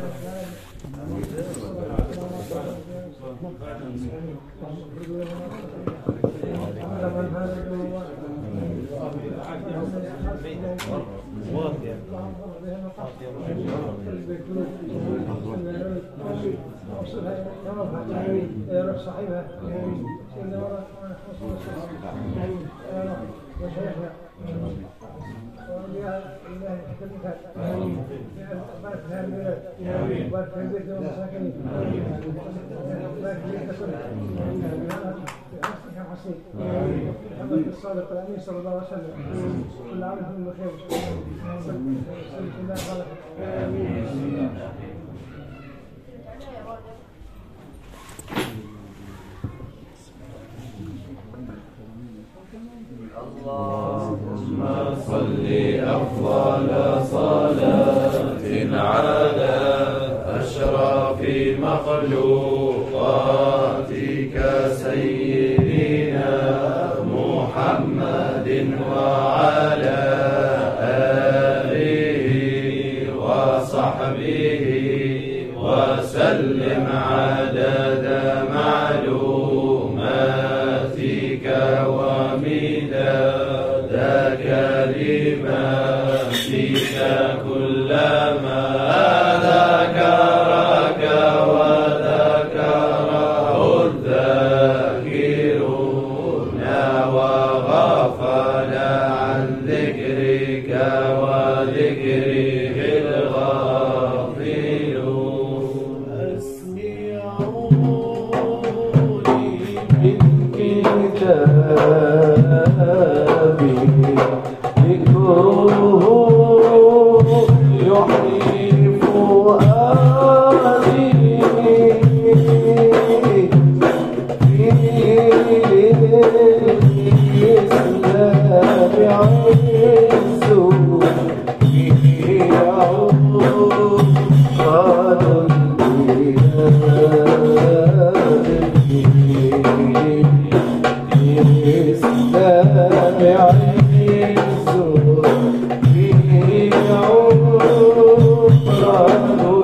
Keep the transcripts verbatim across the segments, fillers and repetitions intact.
الصادق الأمين صلى الله عليه وسلم كل عام وانتم بخير. اللهم صل أفضل صلاة على أشرف مخلوقاتك سيدنا محمد وعلى آله وصحبه وسلم عدد معلوماتك ومداد كلماتك كلما ذكرك وذكره الذاكرون وغفل عن ذكرك وذكره الغافلون. أسمعوني بالكتاب ذكره يحيي فؤادي في الإسلام عز به يعود قالوا الإسلام عز به يعود قالوا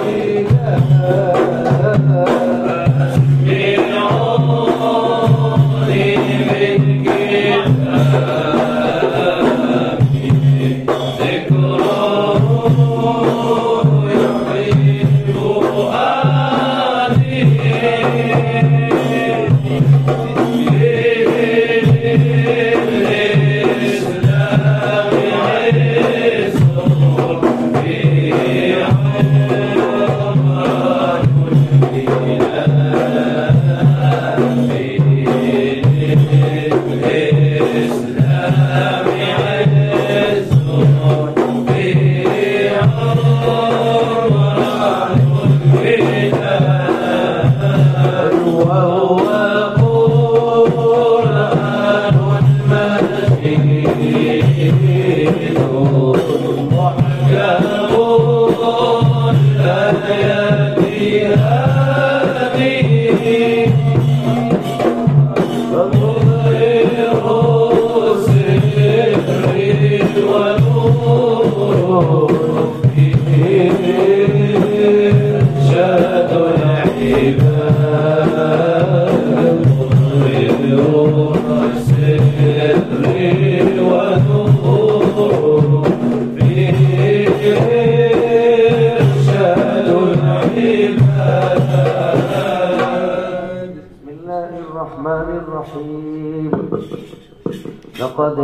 لقد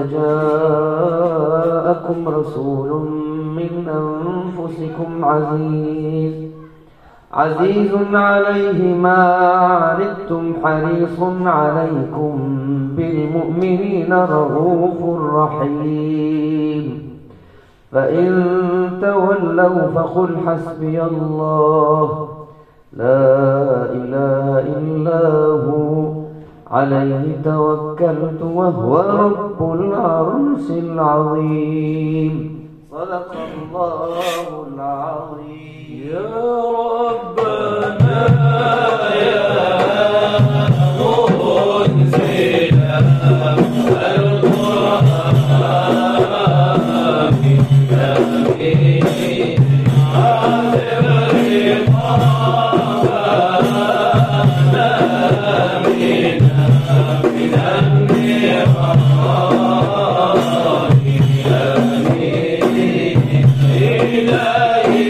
جاءكم رسول من أنفسكم عزيز عزيز عليه ما عنتم حريص عليكم بالمؤمنين رؤوف رحيم. فإن تولوا فقل حسبي الله لا إله إلا هو عليه توكلت وهو رب العرش العظيم. صدق الله العظيم. يا ربنا يا منزل القرآن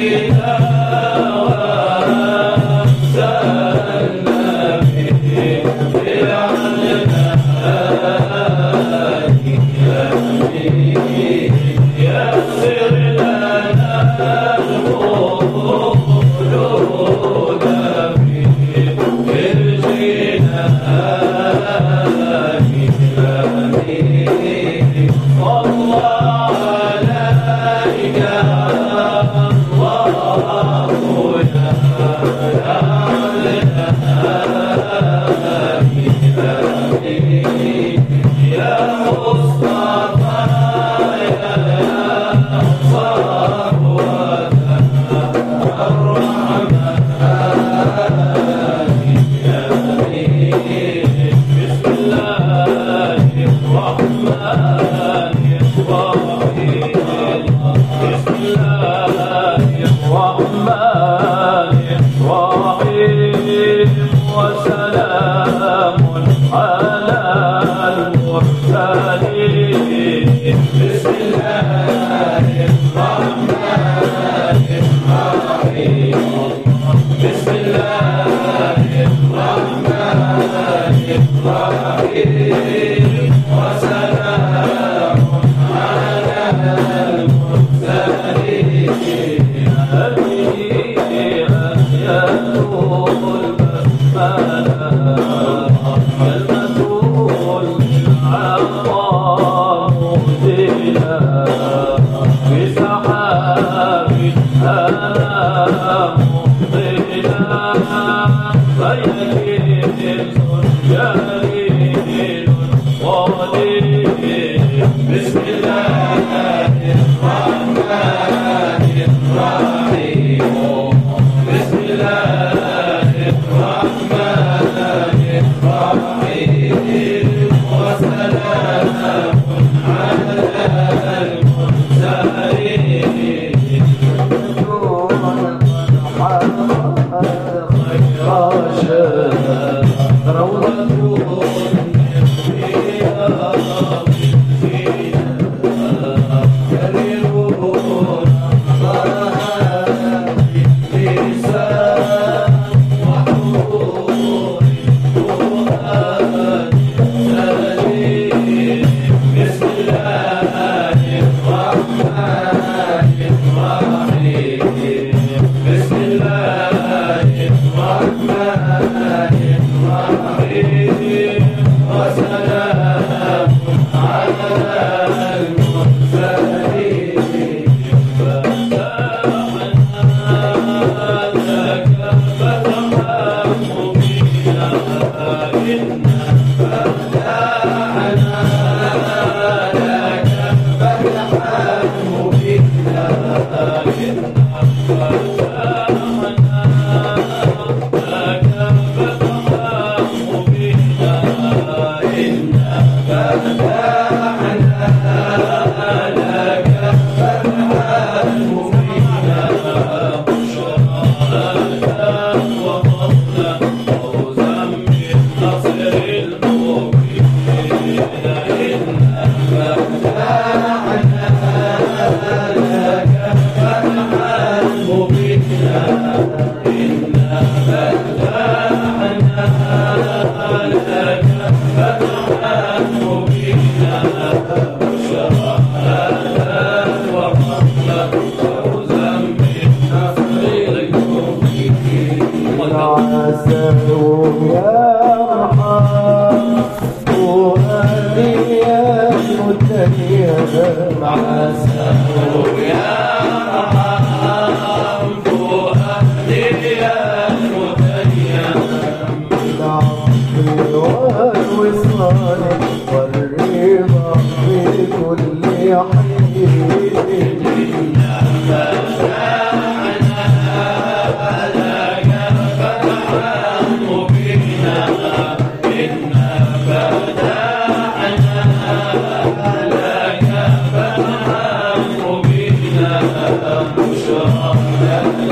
Shut up.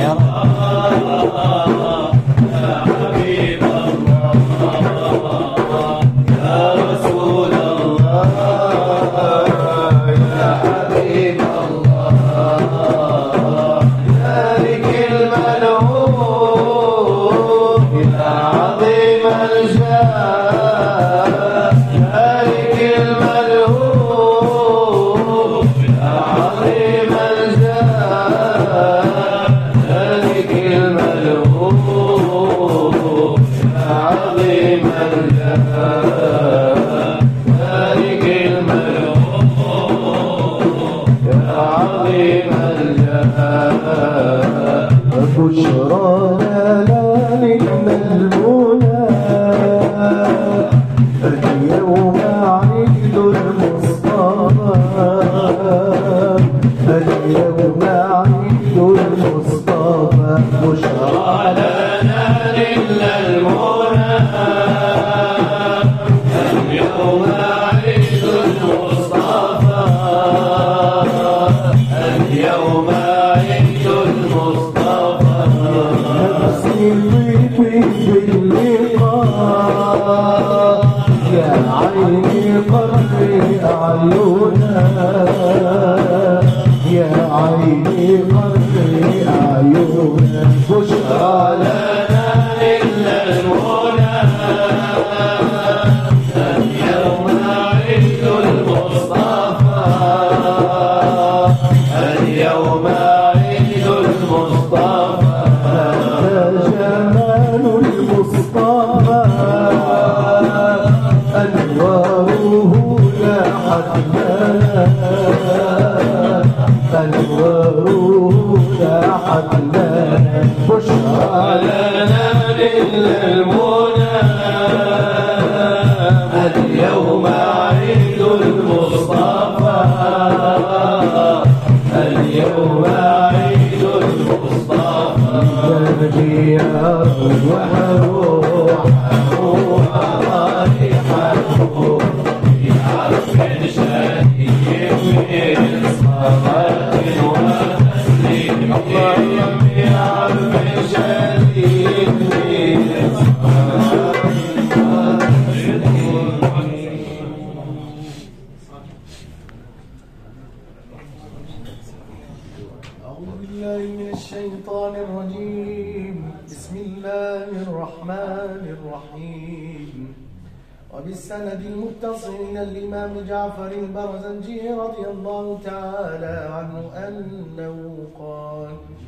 وبالسند المتصل إلى الإمام جعفر البرزنجي رضي الله تعالى عنه أنه قال: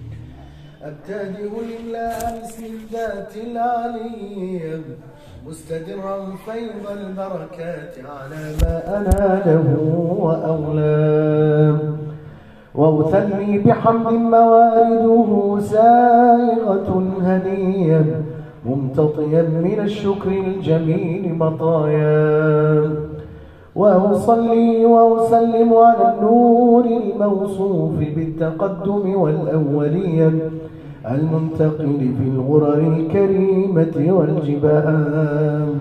أبتدئ الإملاء باسم الذات العلي مستدرا فيض البركات على ما أناله وأولاه، وأثني بحمد موارده سائغة هنيا ممتطيا من الشكر الجميل مطايا، وأصلي وأسلم على النور الموصوف بالتقدم والأولية المنتقل في الغرر الكريمة والجبال،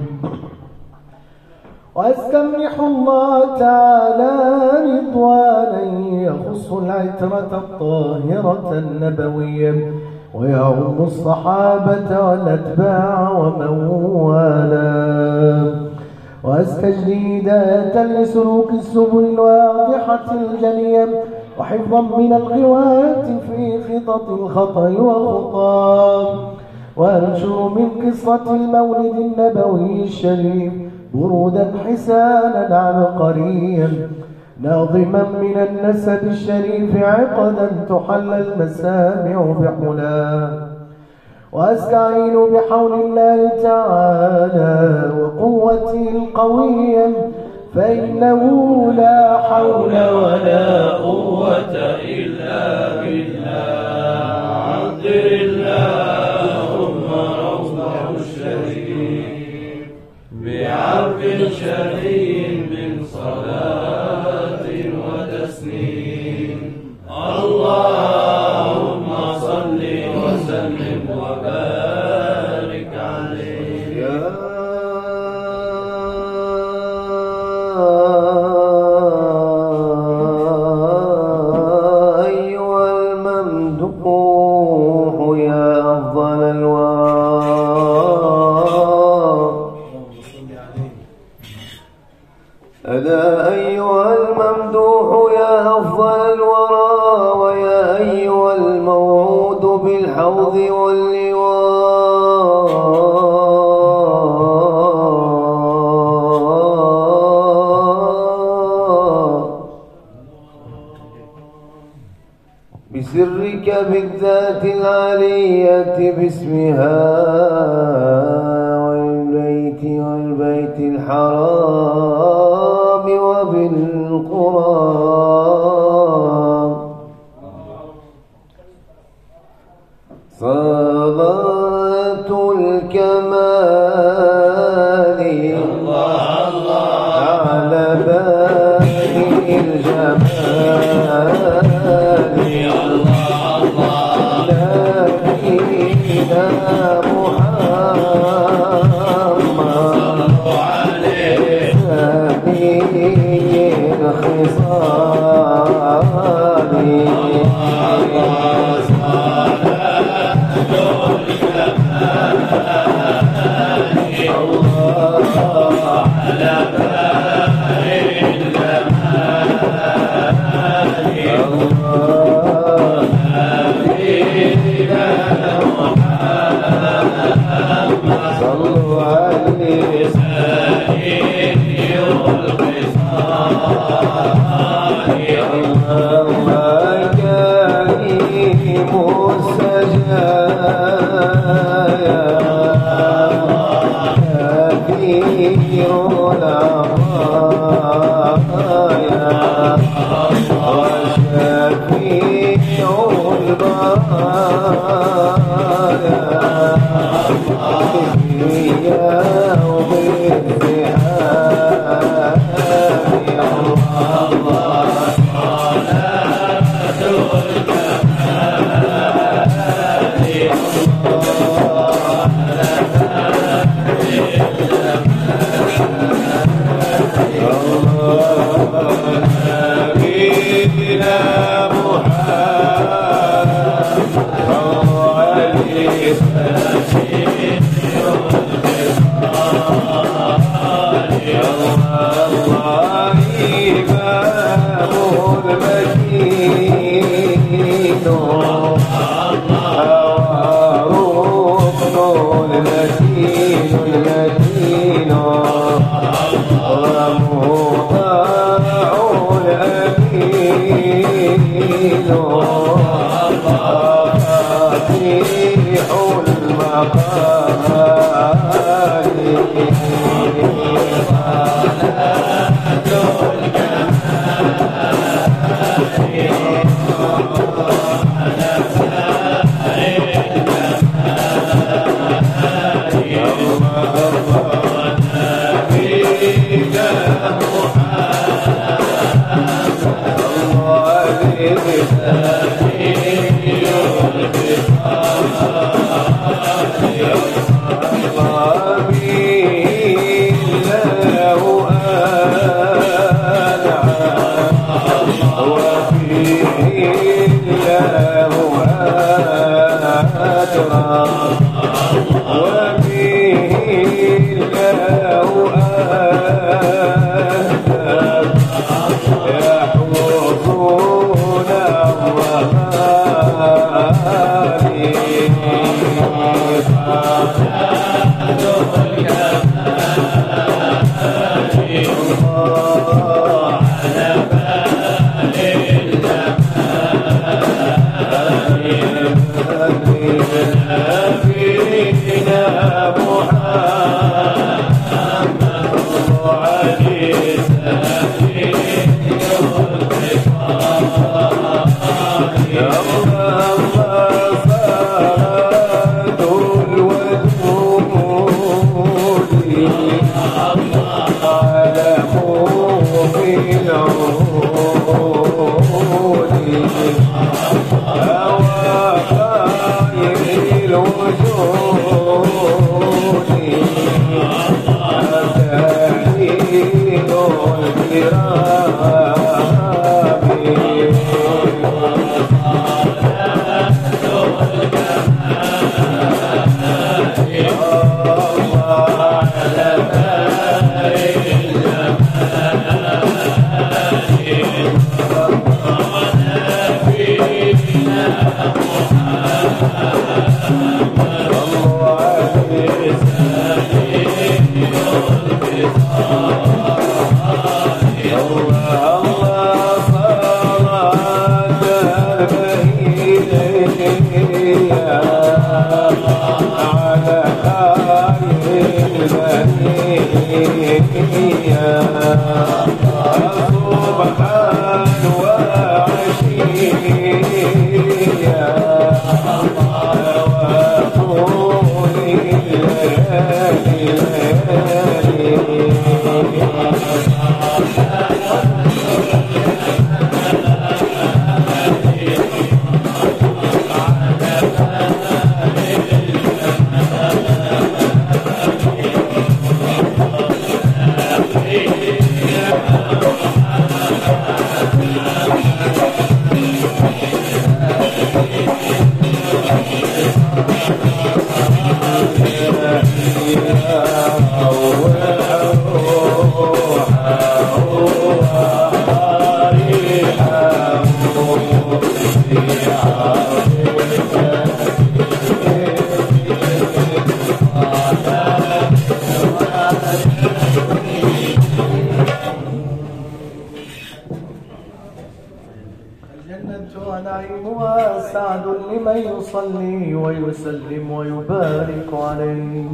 وأستمنح الله تعالى رضوانا يخص العترة الطاهرة النبوية ويعم الصحابة والأتباع ومن والاه، وأستجدي هداية لسلوك السبل الواضحة الجلية وحفظا من الغوايات في خطط الخطأ وخطاب، وأنشر من قصة المولد النبوي الشريف برودا حسانا عبقريا ناظما من النسب الشريف عقدا تحل المسامع بحلاه، وأستعين بحول الله تعالى وقوته القوية فإنه لا حول ولا قوة إلا بالله. عذر اللهم روضه الشريف بعرف شريف من صلاة وتسليم. اللهم صل وسلم وبارك عليه. يا أيها الممدوح الحوض واللواء بسرك بالذات العلية باسمها والبيت والبيت الحرام وبالقرآن صلاة الكمال على باب الجمال نبينا محمد نبي يصلي ويسلم ويبارك عليه.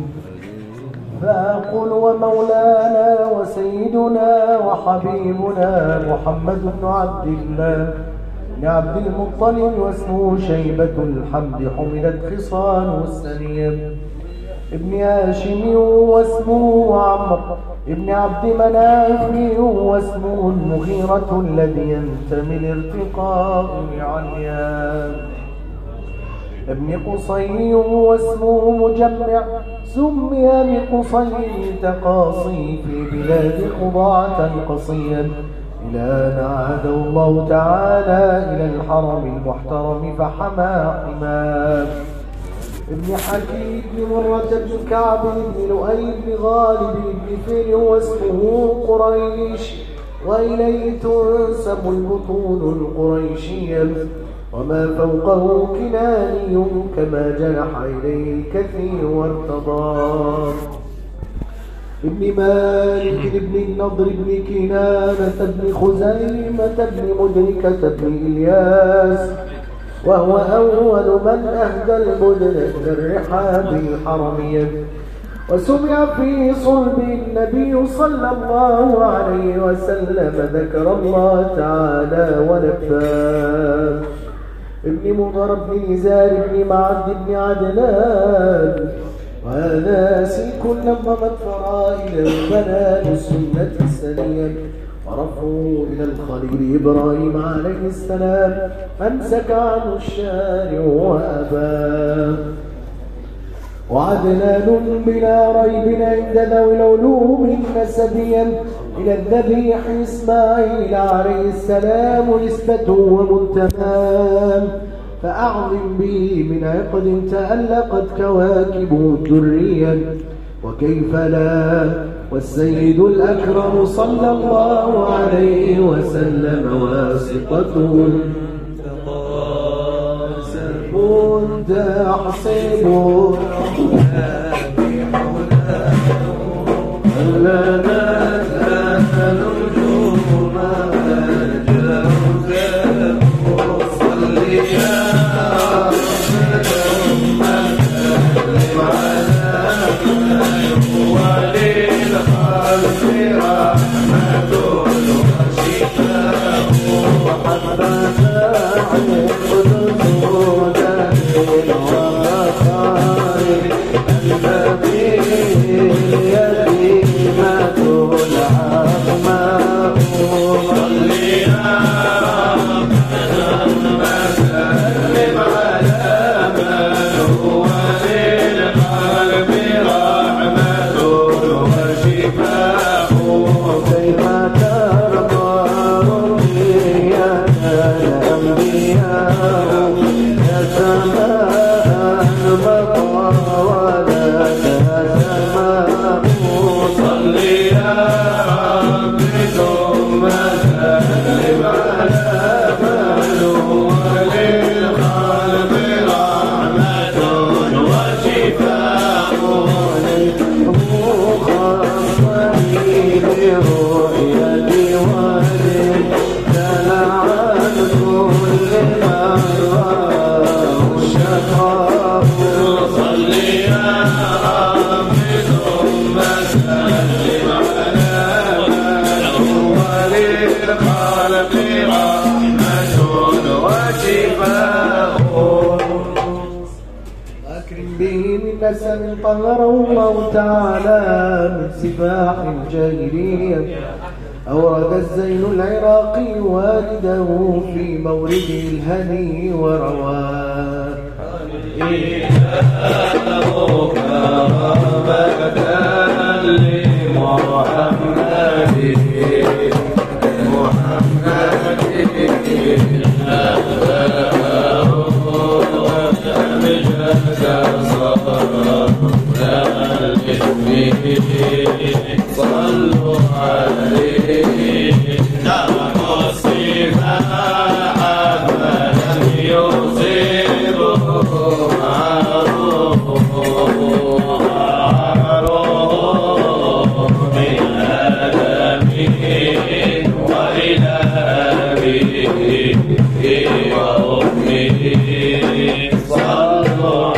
فأقول ومولانا وسيدنا وحبيبنا محمد بن عبد الله بن عبد المطلب واسمه شيبة الحمد حملت خصاله السنية ابن هاشم واسمه عمرو ابن عبد مناف واسمه المغيرة الذي ينتمي لارتقاء عليا ابن قصي واسمه مجمع سمي بقصي تقاصي في بلاد خضاعة القصية إلى أن عاده الله تعالى إلى الحرم المحترم فحمى حماه ابن حكيم بن مرة بن كعب بن لؤي بن غالب بن فيل واسمه قريش وإليه تنسب البطون القريشية وما فوقه كناني كما جنح إليه الكثير وارتضاه ابن مالك بن النضر بن كنانة بن خزيمة بن مدركة بن إلياس وهو أول من أهدى البدن إلى الرحاب الحرمية وسمع في صلب النبي صلى الله عليه وسلم ذكر الله تعالى ونفاه ابن مضر بن نزار بن معد بن عدنان وهذا سلك نظمت فرائل البنان السنة السنية ورفعه إلى الخليل إبراهيم عليه السلام فامسك عنه الشارع وأباه وعدنان بلا ريب عند ذوي العلوم نسبيا إلى الذبيح إسماعيل عليه السلام نسبته ومنتهى فأعظم به من عقد تألقت كواكبه الدرية وكيف لا والسيد الأكرم صلى الله عليه وسلم واسطته كنت أحسب لنا تأهل النجوم أجاوزا وصلي يا رب أسلم على وللخلق رحمة وشفاء وحبذا Oh به من نسم طهره الله تعالى من سفاح الجاهلية. أورد الزين العراقي والده في مورده الهني ورواه إله كرامة لمحمد صلوا عليه وصفا عملا يصيبه معروف معروف من آدمه وإلى أبيه وأمه صلوا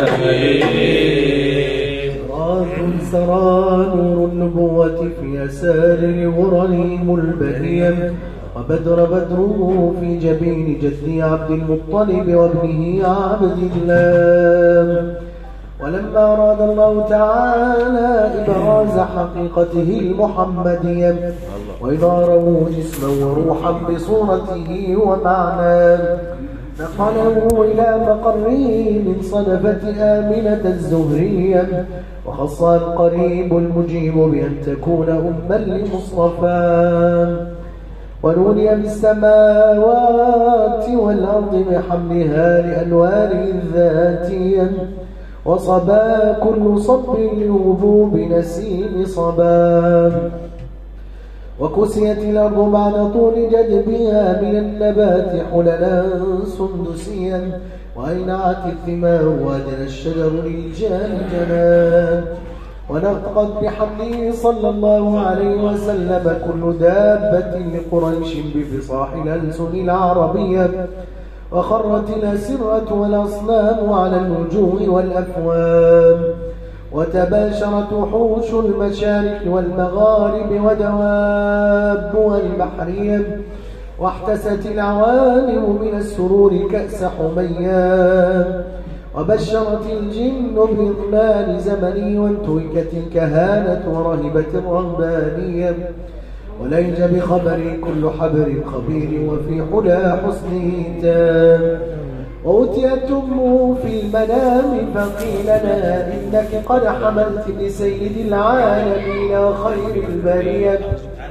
عليه. سرى نور النبوة في يسار لغرهم البهيم، وبدر بدره في جبين جدي عبد المطلب وابنه عبد الله. ولما أراد الله تعالى إبراز حقيقته المحمدية وإظهاره جسما وروحا بصورته ومعناه نقله إلى مقره من صدفة آمنة الزهرية، وخصها القريب المجيب بأن تكون أما لمصطفى، ونولي بالسماوات والأرض بحملها لأنواره الذاتية، وصبا كل صب لهبوب نسيم صبا، وكسيت الأرض بعد طول جدبها من النبات حللا سندسيا، وأينعت الثمار وأدنى الشجر للجان جنان، ونطقت بحمده صلى الله عليه وسلم كل دابة لقريش بفصاح الألسن العربية، وخرت الأسرة والأصنام على الوجوه والأفوام، وتباشرت وحوش المشارق والمغارب ودوابها البحرية، واحتست العوالم من السرور كأس حميان، وبشرت الجن بإضلال زمني، وانتهكت الكهانة ورهبت الرهبانية، وليج بخبر كل حبر خبير وفي حلا حسنه تام، وأتيت أمه في المنام فقيل لها إنك قد حملت بسيد العالمين وخير البرية،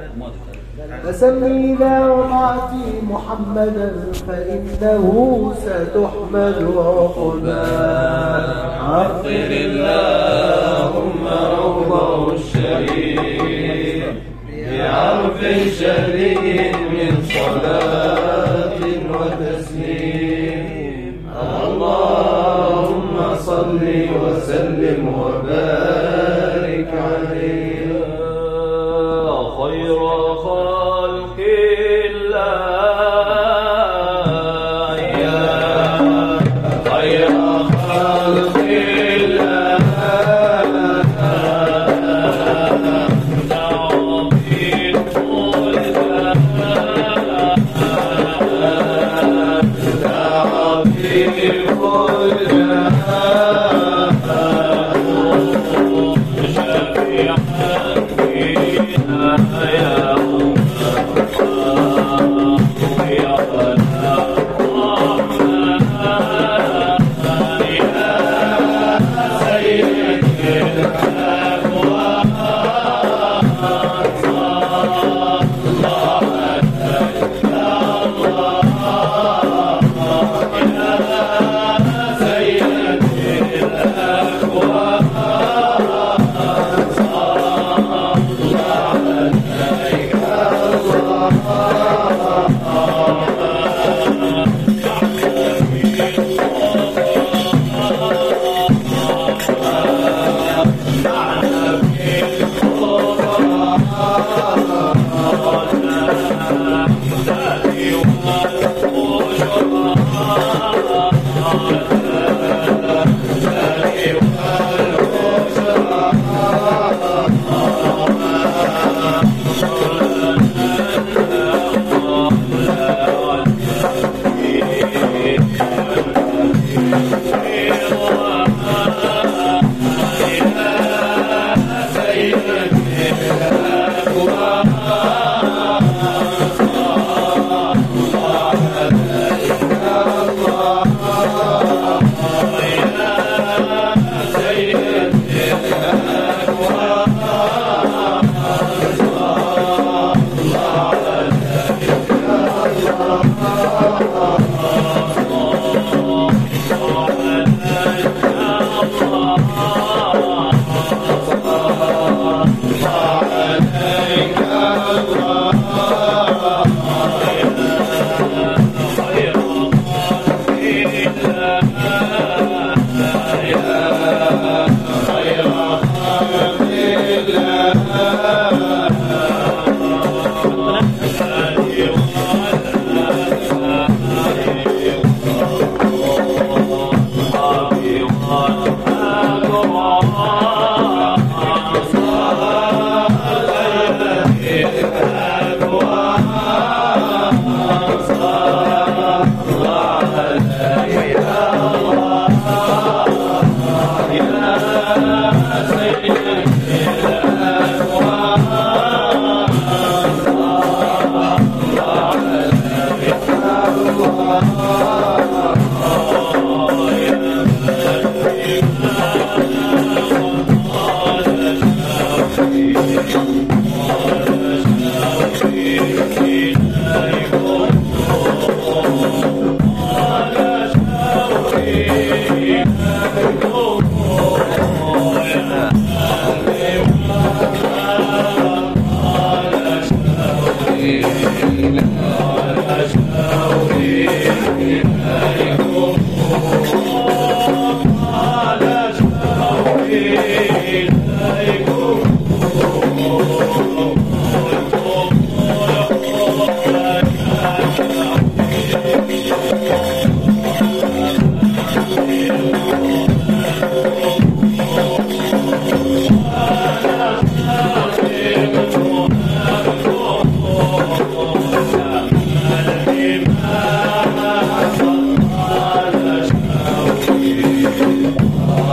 فسمي إذا وضعت محمدا فإنه ستحمد عقبا. عطر اللهم روضه الشريف بعرف شديد من صلاة وتسليم. اللهم صل وسلم وبارك عليه خير خلق الله يا خير خلق الله يا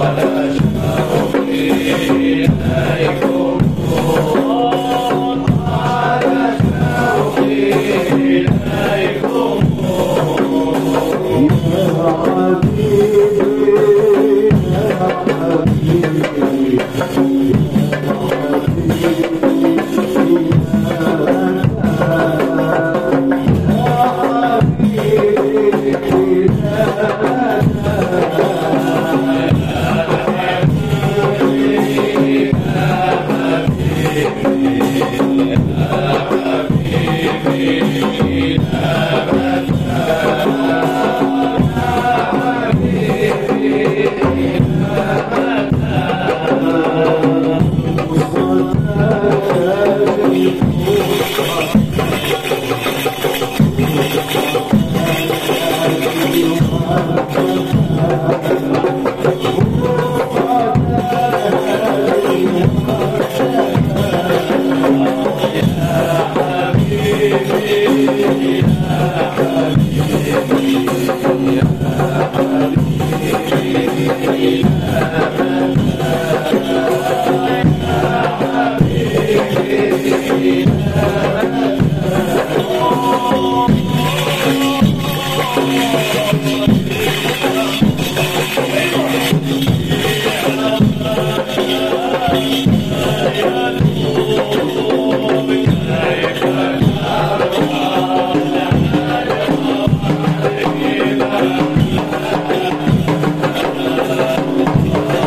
Thank you.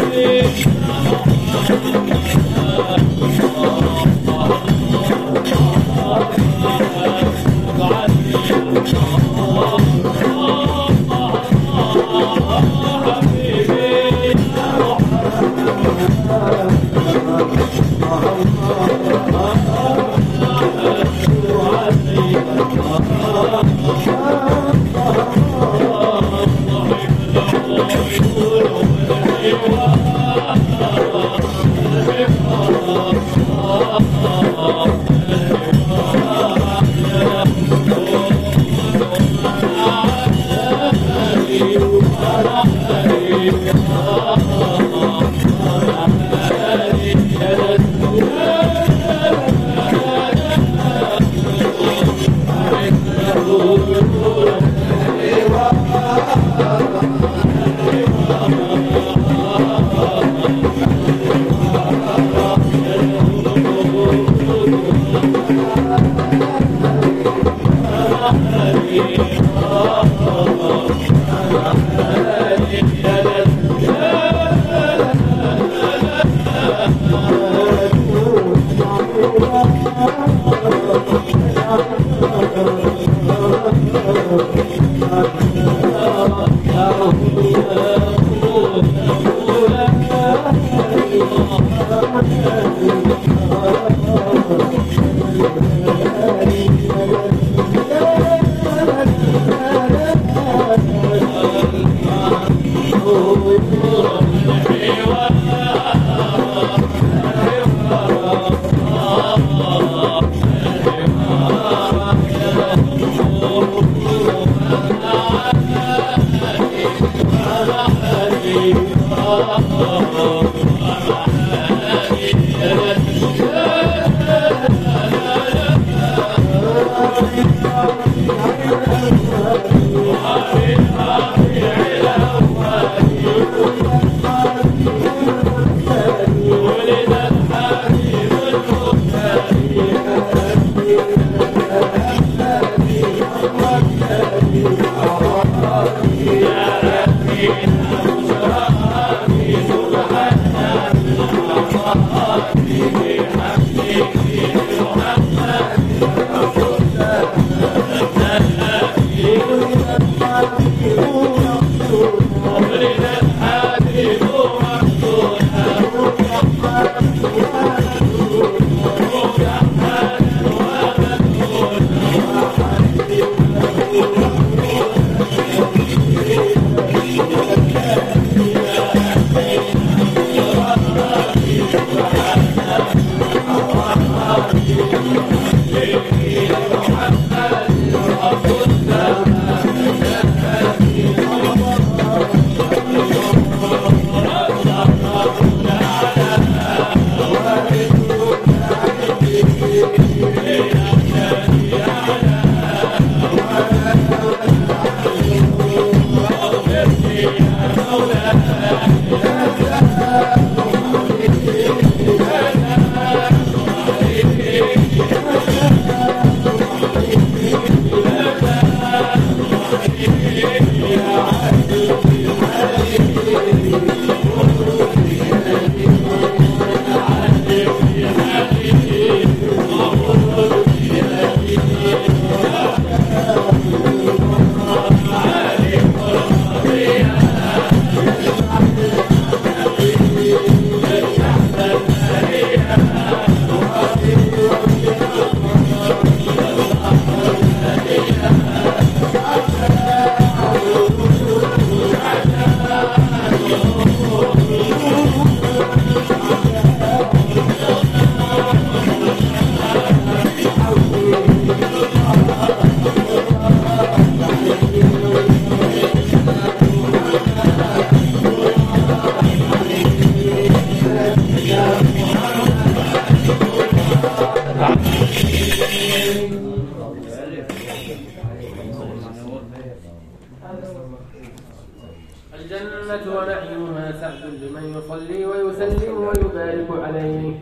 الجنة ونعيمها سعد لمن يصلي ويسلم ويبارك عليه.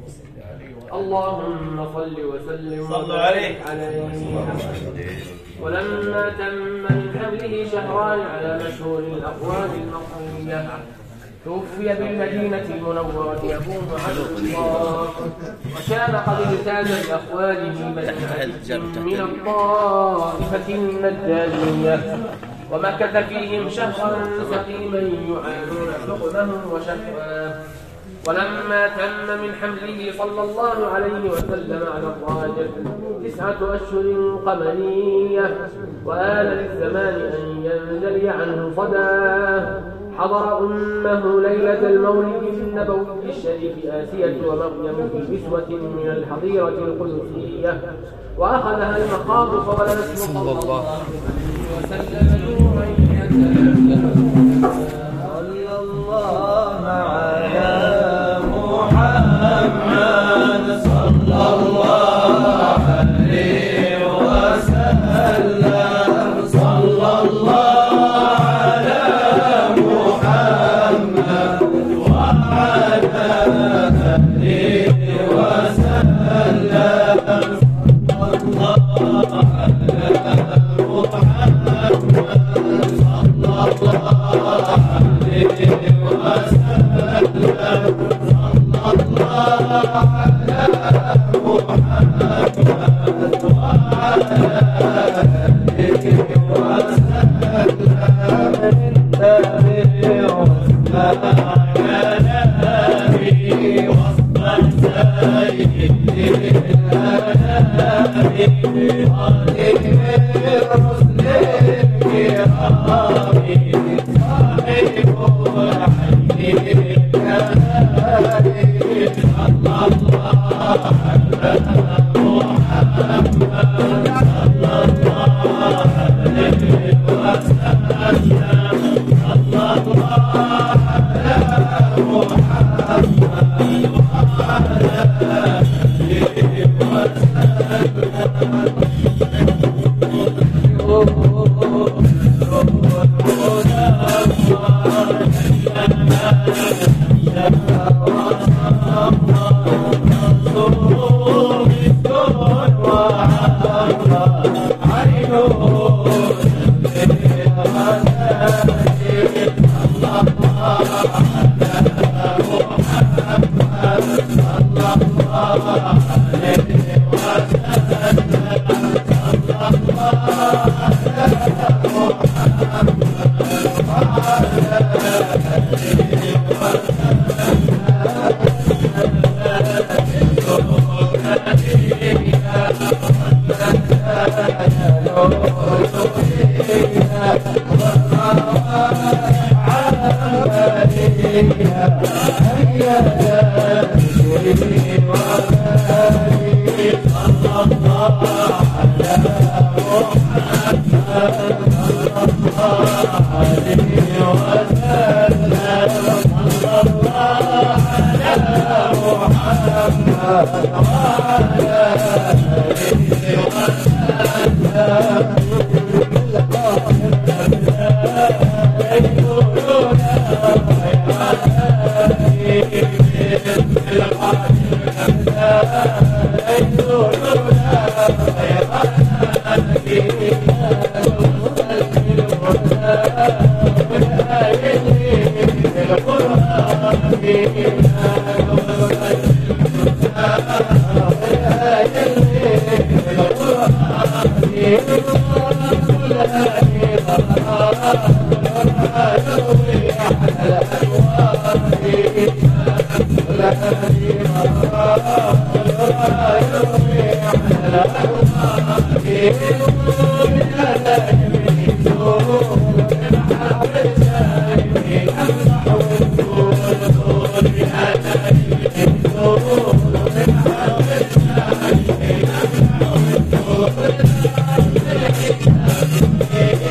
اللهم صل وسلم وبارك عليه. ولما تم من حمله شهران على مشهور الأقوال المصرية توفي بالمدينة المنورة أبو عبد الله، وكان قد اجتاز لأخواله مدينة من الطائفة النجارية، ومكث فيهم شهرا سقيما يعانون لقمه وشهواه. ولما تم من حمله صلى الله عليه وسلم على الراجل تسعة أشهر قمرية، وآل للزمان أن ينجلي عنه صداه، حضر أمه ليلة المولد النبوي الشريف آسية ومريم في نسوة من الحظيرة القدسية، وأخذها المخاض فولدته صلى الله عليه وسلم نورا يتلألأ. صلى الله على محمد صلى الله عليه وسلم، صلى الله على محمد وعلى آله وسلم، صلى الله على محمد صلى الله عليه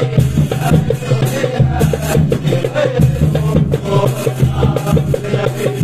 وسلم.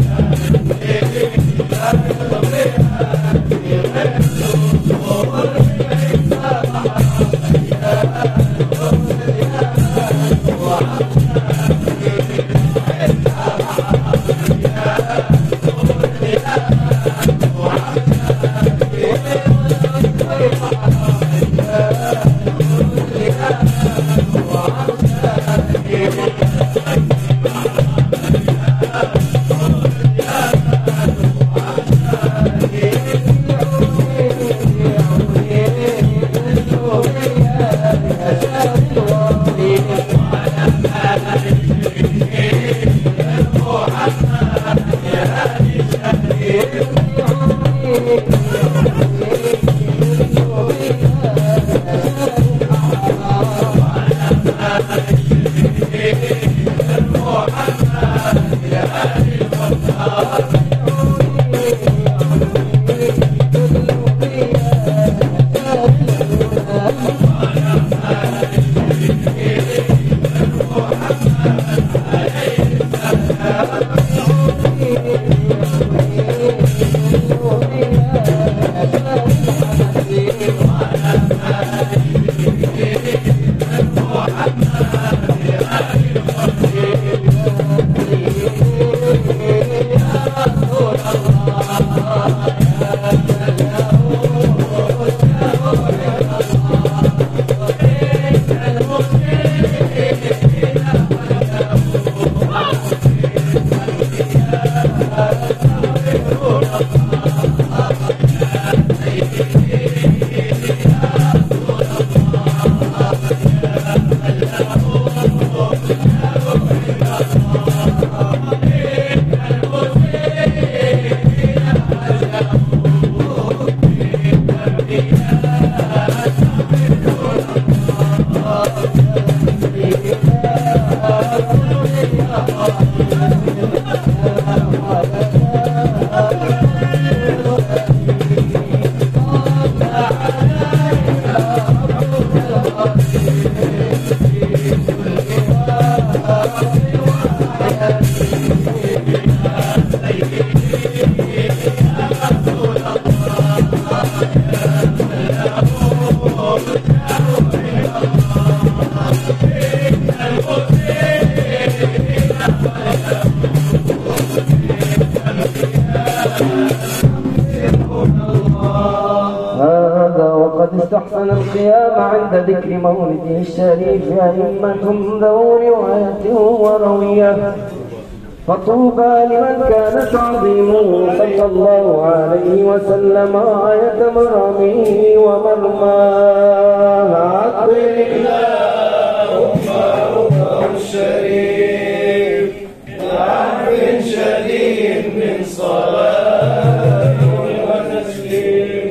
شرفنا القيام عند ذكر مولده الشريف أئمة ذو رواية وروية، فطوبى لمن كان تعظيمه صلى الله عليه وسلم غاية مرامه ومرماه. اللهم ربه الشريف بعرف شديد من صلاة وتسليم،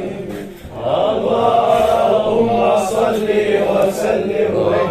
اللهم صل وسلم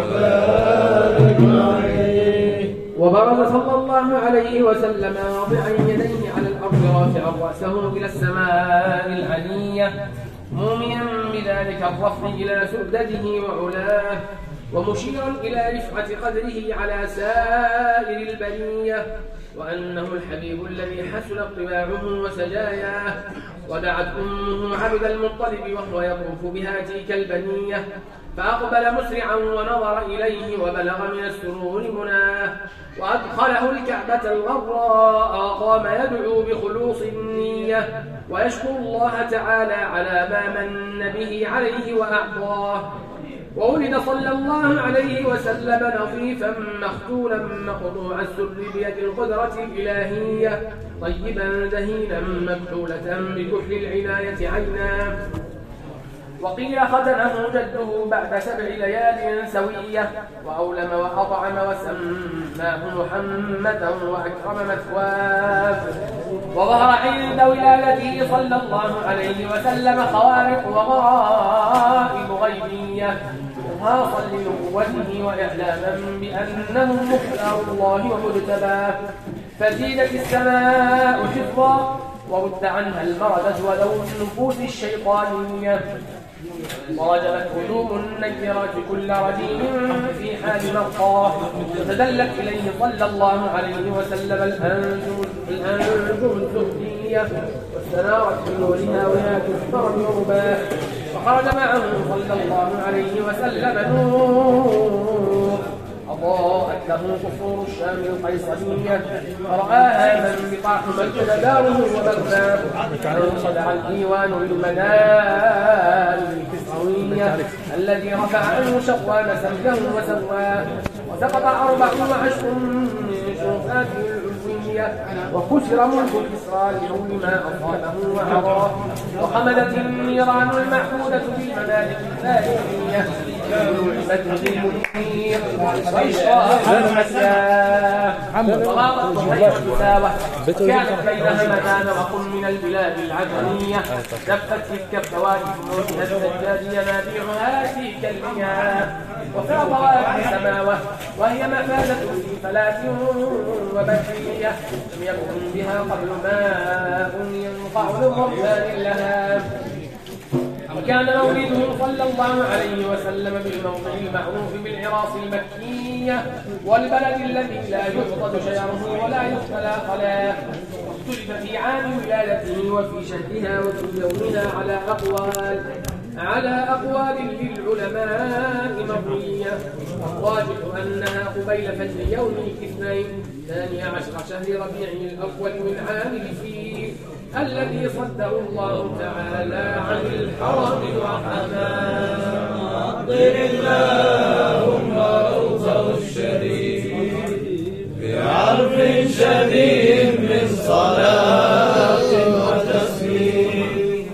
وبارك عليه. وبرز صلى الله عليه وسلم واضعا يديه على الأرض رافعا رأسه إلى السماء العلية موميا بذلك الرفع إلى سؤدده وعلاه، ومشيرا إلى رفعة قدره على سائر البرية، وأنه الحبيب الذي حسنت طباعه وسجاياه. ودعت أمه عبد المطلب وهو يطوف بهاتيك البنية، فأقبل مسرعا ونظر إليه وبلغ من السرور مناه، وأدخله الكعبة الغراء وقام يدعو بخلوص النية ويشكر الله تعالى على ما من به عليه وأعطاه. وولد صلى الله عليه وسلم نظيفا مختونا مقطوع السر بيد القدرة الإلهية، طيبا دهينا مكحولة بكحل العناية عينا. وقيل ختنه جده بعد سبع ليال سوية، وأولم وأطعم وسماه محمدا وأكرم مثواه. وظهر عند ولادته صلى الله عليه وسلم خوارق وغرائب غيبية إرهاصا لنبوته وإعلاما بأنه مختار الله ومجتباه، فزيدت السماء حفظا ورد عنها المردة ولو النفوس الشيطانية، ورجبت هجوم النيرات كل رجيم في حال مرقاه، تدلت إليه صلى الله عليه وسلم الأنجم الزهدية، واستنارت بنورها وياك الثرى ورباه، وخرج معه صلى الله عليه وسلم نور أضاءت له قصور الشام القيصرية، فرآها من بقاع مكة داره وبغداد، فانخدع الديوان للمدائن الكسروية الذي رفع عنه شقوان سمده وسواه، وسقط أربع وعشر من شوفاته العلوية، وكسر ملك الكسرى لنور ما أصابه وعراه، وحمدت النيران المحمودة بالممالك الثانية بدر المنير وإشراف المساء، وغاضت طهيرة ساوة كانت بينها مكان وقم من البلاد العجمية، دفت تلك الكواكب موجها السجاد ينابيعها تلك المياه، وفي طوائف السماوة وهي مفازة في فلاة وبشرية لم يكن بها قبل ماء ينقع للربان لها. وكان مولده صلى الله عليه وسلم بالموضع المعروف بالعراس المكية، والبلد الذي لا يحصد شجره ولا يختلى خلاه، واختلف في عام ولادته وفي شهرها وفي يومها على أقوال على أقوال للعلماء مروية، والراجح أنها قبيل فجر يوم الاثنين ثاني عشر شهر ربيع الأول من عام الفيل الذي صده الله تعالى عن الحرم وحماه. أطر اللهم روضه الشريف بعرف شديد من صلاة وتسليم،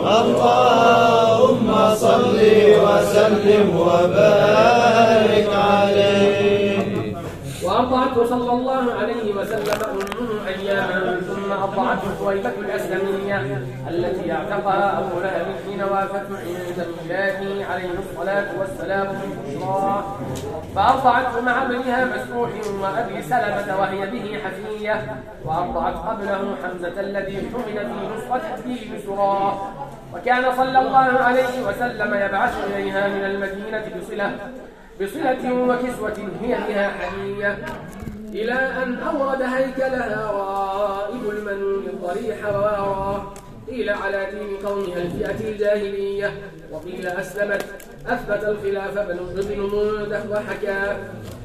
اللهم صل وسلم وبارك عليه. وأرضعته صلى الله عليه وسلم أمه أياما، ثم أرضعته ثويبة الأسلمية التي اعتقها أبو لهب حين وافته عند ميلاده عليه الصلاة والسلام في البشرى، فأرضعته مع ابنها مسروح وأبي سلمة وهي به حفية، وأرضعت قبله حمزة الذي حمل في نسخة الدين سراه. وكان صلى الله عليه وسلم يبعث إليها من المدينة بصلة بصلة وكسوة هي بها حنية، إلى أن أورد هيكلها رائب المنون الضريح وواراه، قيل على دين قومها الفئة الجاهلية، وقيل أسلمت أثبت الخلاف ابن منده وحكاه.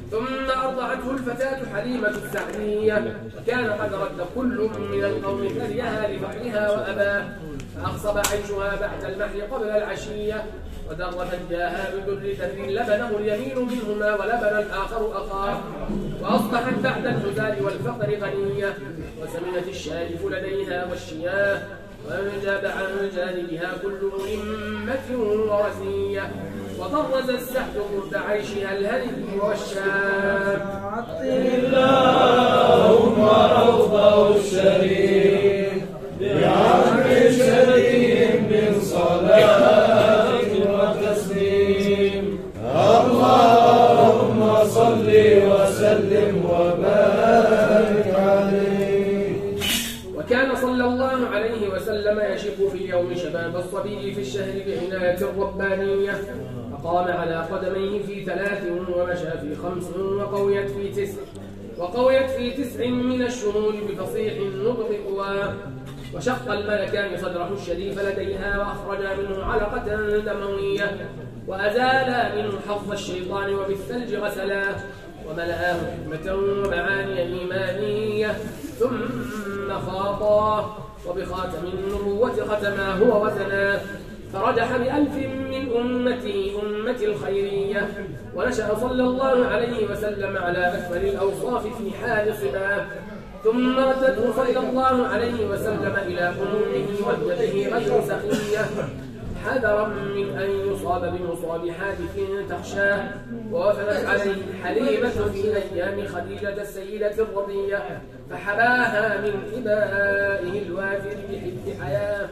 ثم أرضعته الفتاة حليمة السعدية، وكان قد رد كل من القوم ثديها لفقرها وأباه، فأخصب عيشها بعد المحل قبل العشية، ودر ثدياها بدر در لبنه اليمين منهما ولبن الآخر أخاه، وأصبحت بعد الحزال والفقر غنية، وسمنت الشارف لديها والشياه، وانجاب عن جانبها كل مهمة ورزية، وطرز السعد برد عيشها الهني والشام. عطر اللهم روضه الشريف بعرف شديد من صلاة وتسليم. اللهم صل وسلم وبارك عليه. وكان صلى الله عليه وسلم يشب في اليوم شباب الصبي في الشهر بعناية ربانية، فقام على قدميه في ثلاث ومشى في خمس وقويت في تسع وقويت في تسع من الشهور بفصيح النطق قواه، وشق الملكان صدره الشريف لديها وأخرجا منه علقة دموية، وأزالا منه حظ الشيطان وبالثلج غسلاه، وملآه حكمة ومعاني إيمانية، ثم خاطاه وبخاتم النبوة ختماه ووزناه، فرجح بألف من أمته أمة الخيرية، ونشأ صلى الله عليه وسلم على أكمل الأوصاف في حال صباه، ثم ردته صلى الله عليه وسلم إلى أمه وابنته غير سخية، حذرا من أن يصاب بمصاب حادث تخشاه، ووفدت عليه حليمة في أيام خديجة السيدة الرضية، فحباها من إبائه الوافر بحب حياه،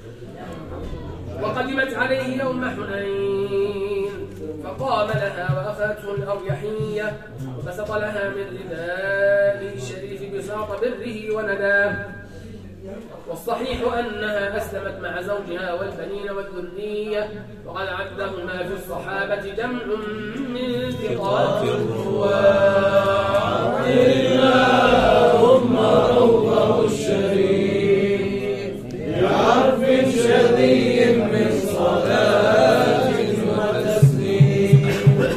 وقدمت عليه يوم حنين، فقام لها وأخذته الأريحية، وبسط لها من ردائه الشريف بساط بره ونداه، والصحيح أنها أسلمت مع زوجها والبنين والذرية، وقد عدهما في الصحابة جمع من ثقات الرواة. اللهم روضه الشريف بعرف شديد من صلاة وتسليم.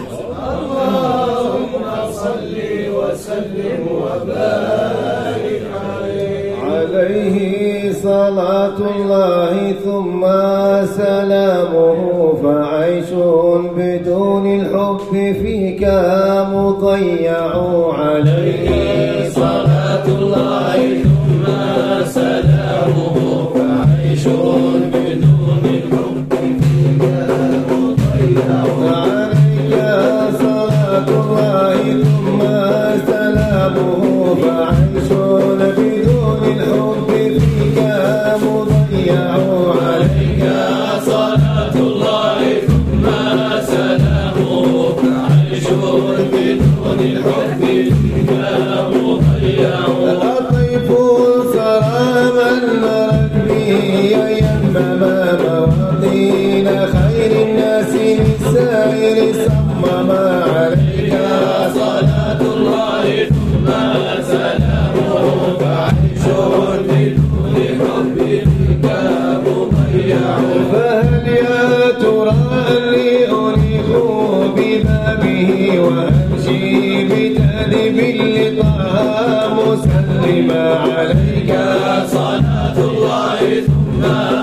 اللهم صل وسلم وبارك عليه. عليه صلاة الله ثم سلامه، فعيش بدون الحب فيك مضيع. عليه صلاة الله ثم سلامه، فعيش بدون الحب فيك مضيع. عليك صلاة الله ثم سلامه، فعيش بدون الحب فيك مضيع. عليك صلاة الله ثم سلامه، فعيش بدون الحب فيك مضيع. الطيف سراما ركبي يمم مواطن خير الناس للسائر صمم. عليك صلاة الله ثم سلامه، فعيش بدون حب فيك مضيع. فهل يا ترى أني أريح ببابه وأمشي بتأدب لطه مسلما. عليك صلاة الله ثم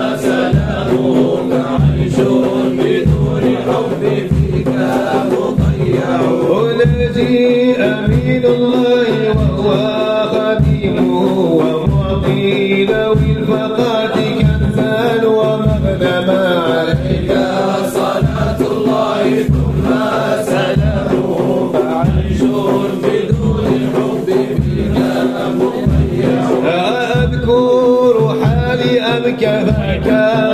سلامه، فعيش بدون حب فيك مضيع. ونجي أمين الله وهو خديمه، ومعطي ذوي الفقات كنزا ومغنما. عليك صلاة الله ثم سلامه، فعيش بدون حب فيك مضيع. أذكر حالي أم كفاك،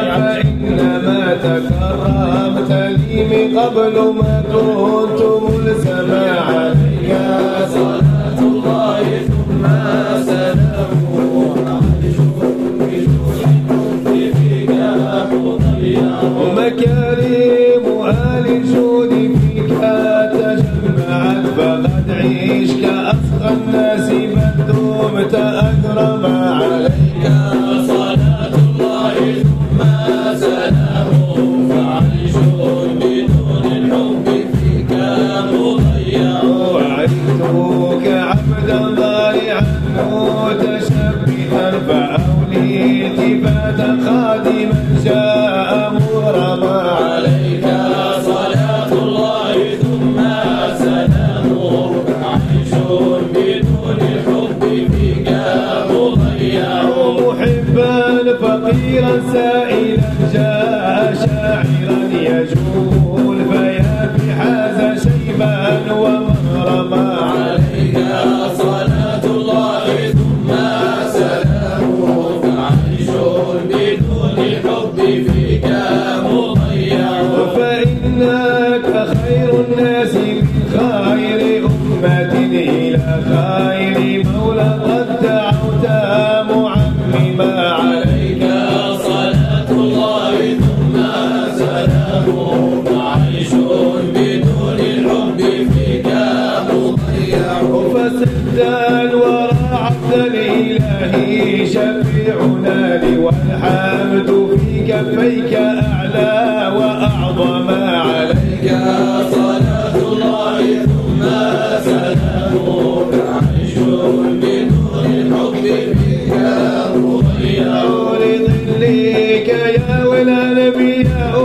فإنما تكرمت لي من قبل ما كنت ملزما. عليك صلاة الله ثم سلامه، فعيش بدون حب فيك مضيع. ومكارم أهل الجود فيك تجمعت، فقد عيش كأسخى الناس بل دمت أكرم. عليك صلاة الله ثم سلامه، فعيش بدون الحب فيك مضيع. فأولي التفات خادما جاء مغرما عليك صلاة الله ثم سلامه عيش بدون الحب فيك مضيع محبا فقيرا سائلا جاء شاعرا يجول فيا بحاز شيبا ومغرما عليك صلاة الله ثم سلامه عيش بدون الحب فيك مضيع فإنك خير الناس من خير أمة إلى خير مولى قد دعوت معمما عليك صلاة الله ثم سلامه عيش بدون الحب فيك مضيع فسدا وراء عبد الإله شفيعنا لي والحمد في كفيك أعلى وأعظم عليك صلاة الله ثم سلامه عيش بدون الحب فيك مضيع لظلك يا والأنبياء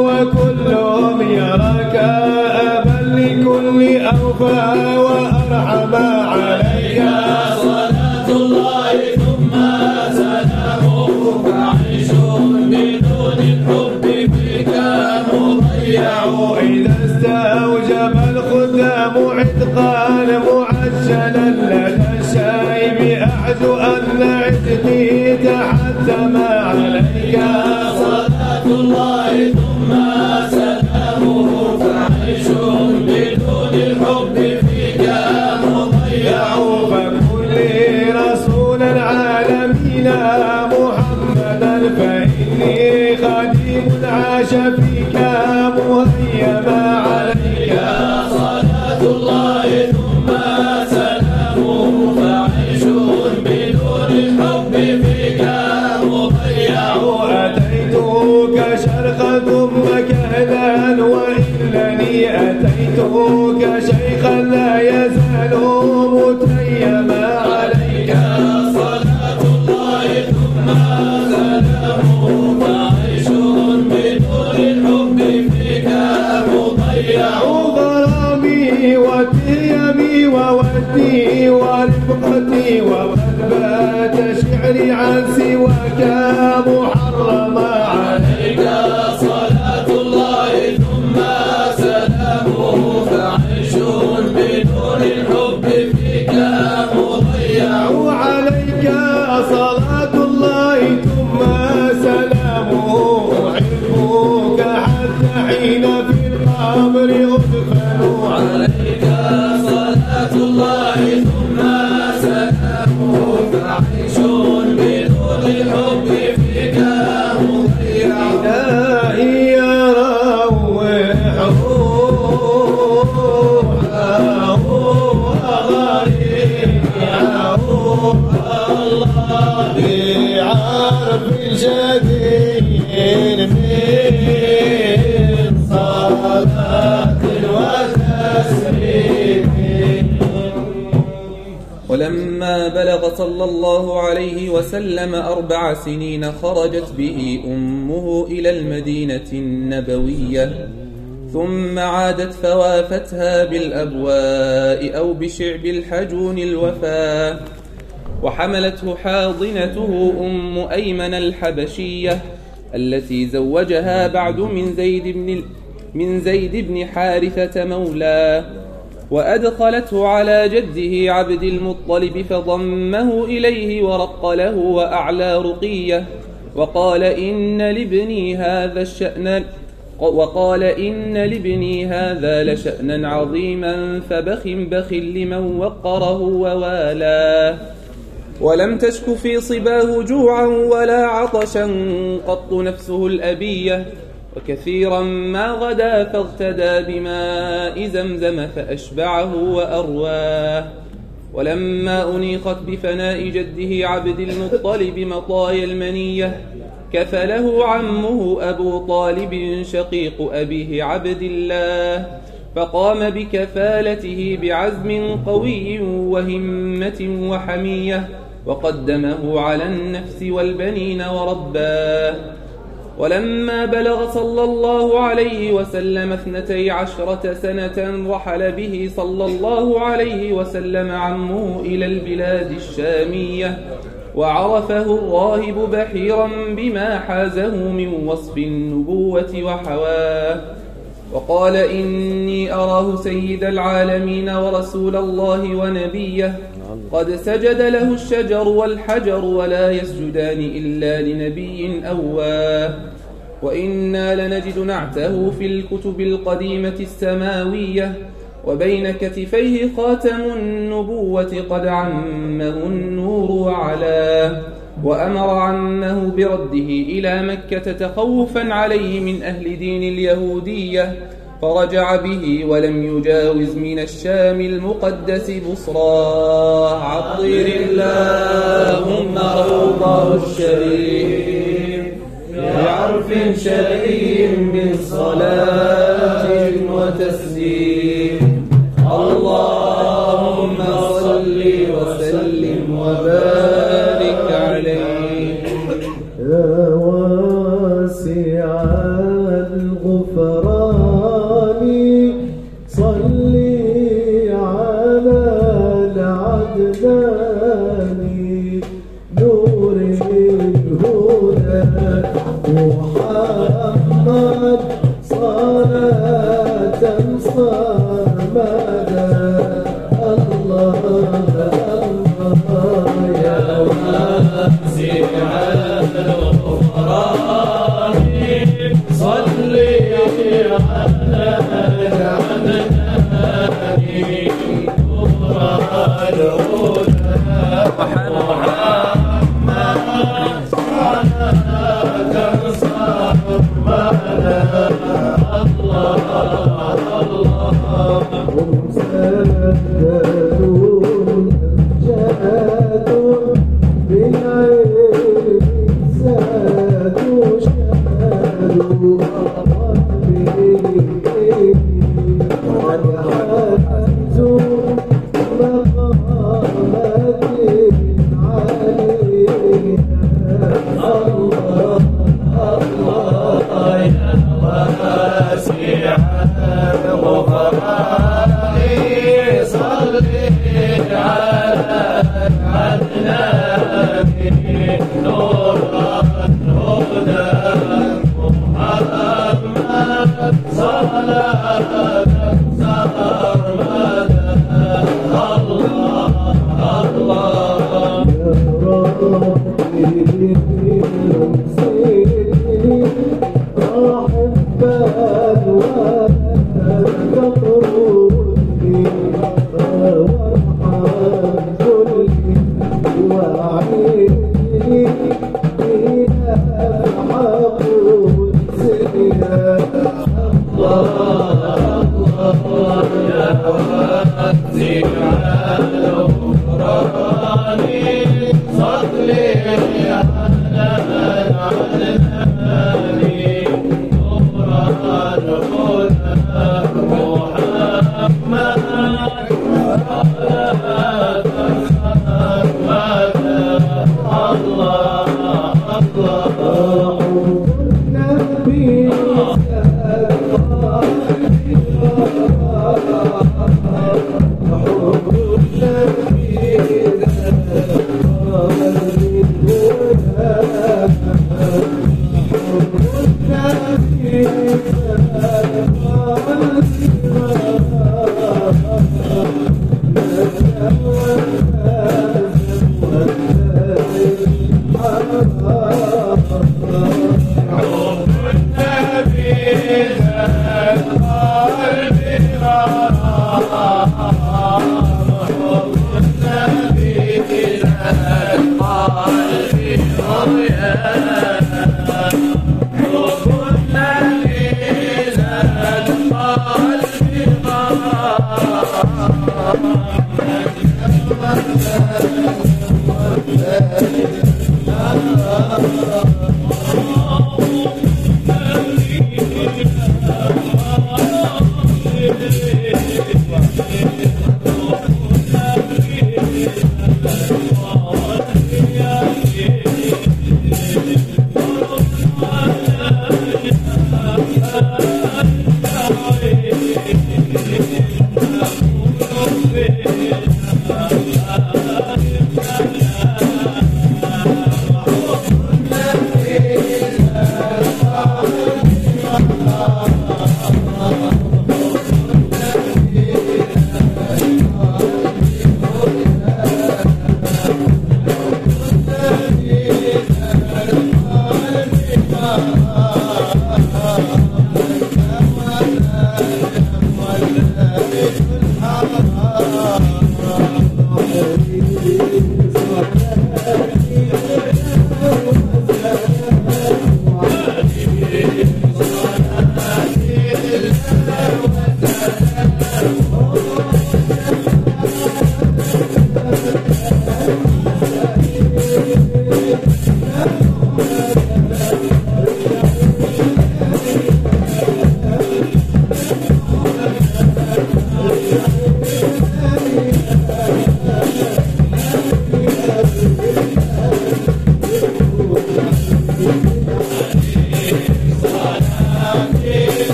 وكلهم يراك أبا لكل أوفى وأرحم عليك صلاة الله ثم سلامه عيش بدون الحب فيك مضيع إذا استوجب الخدام عتقا معجلا لدى الشيب أعد أن عتقي تحتم عليك صلاة الله ثم سلامه فعيش بدون الحب فيك مضيع فكن لي رسول العالمين محمدا فإني خديم عاش فيك مهيما عليك صلاة الله ثم سلامه فعيش بدون الحب فيك مضيع أتيتك شرقا ثم كهلا وإنني أتيتك شيخا لا يزال متيما عليك صلاة الله ثم سلامه فعيش بدون الحب فيك مضيع غرامي وتيمي وودي ورفقتي وقد بات شعري عن سواك محرما عليك صلاة الله ثم سلامه فعيش بدون الحب فيك مضيع عليك صلاة الله ثم سلامه أحبك حتى حين في القبر أدفن عليك صلاة الله ثم سلامه فعيش بدون الحب فيك مضيع إلهي يا روح روحه وغريب يا روح الله بعرف جديد من صلاة وتسليم. ولما بلغ صلى الله عليه وسلم أربع سنين خرجت به أمه إلى المدينة النبوية، ثم عادت فوافتها بالأبواء أو بشعب الحجون الوفاة، وحملته حاضنته أم أيمن الحبشية التي زوجها بعد من زيد بن من زيد بن حارثة مولاه، وأدخلته على جده عبد المطلب فضمه إليه ورق له وأعلى رقية، وقال إن لابني هذا الشأن وقال إن لابني هذا لشأنا عظيما فبخ بخ لمن وقره ووالاه. ولم تشك في صباه جوعا ولا عطشا قط نفسه الأبية، وكثيرا ما غدا فاغتدى بماء زمزم فأشبعه وأرواه. ولما أنيخت بفناء جده عبد المطلب مطايا المنية كفله عمه أبو طالب شقيق أبيه عبد الله، فقام بكفالته بعزم قوي وهمة وحمية، وقدمه على النفس والبنين ورباه. ولما بلغ صلى الله عليه وسلم اثنتي عشرة سنة رحل به صلى الله عليه وسلم عمه إلى البلاد الشامية، وعرفه الراهب بحيرا بما حازه من وصف النبوة وحواه، وقال إني أراه سيد العالمين ورسول الله ونبيه، قد سجد له الشجر والحجر ولا يسجدان إلا لنبي أواه، وإنا لنجد نعته في الكتب القديمة السماوية، وبين كتفيه خاتم النبوة قد عمه النور وعلاه، وأمر عمه برده إلى مكة تخوفا عليه من أهل دين اليهودية، فرجع به ولم يجاوز من الشام المقدس بصرى. عطر اللهم روضه الشريف بعرف شريف من صلاة وتسليم. اللهم صل وسلم وبارك عليه. يا واسع الغفران صلي على العدنان نور الهدى محمد صلاة صمدا. الله الله يا واسع الغفران صلي على العدنان نور الهدى محمد صلاة صمدا. الله الله هم سددون أمجاد بالعلم زادوا شهدوا ونحزوا مقامات عليها. الله الله يا واسع الغفران صلي على العدنان نور الهدى محمد صلاة سرمدا. الله الله يا ربي سيدي أحبا وتقربني وارحم ذلي وعيني إلى حق سيدنا. الله الله يا واسع الغفران صلي على العدنان نور الهدى محمد صلاة صمدا. الله الله النبي Oh,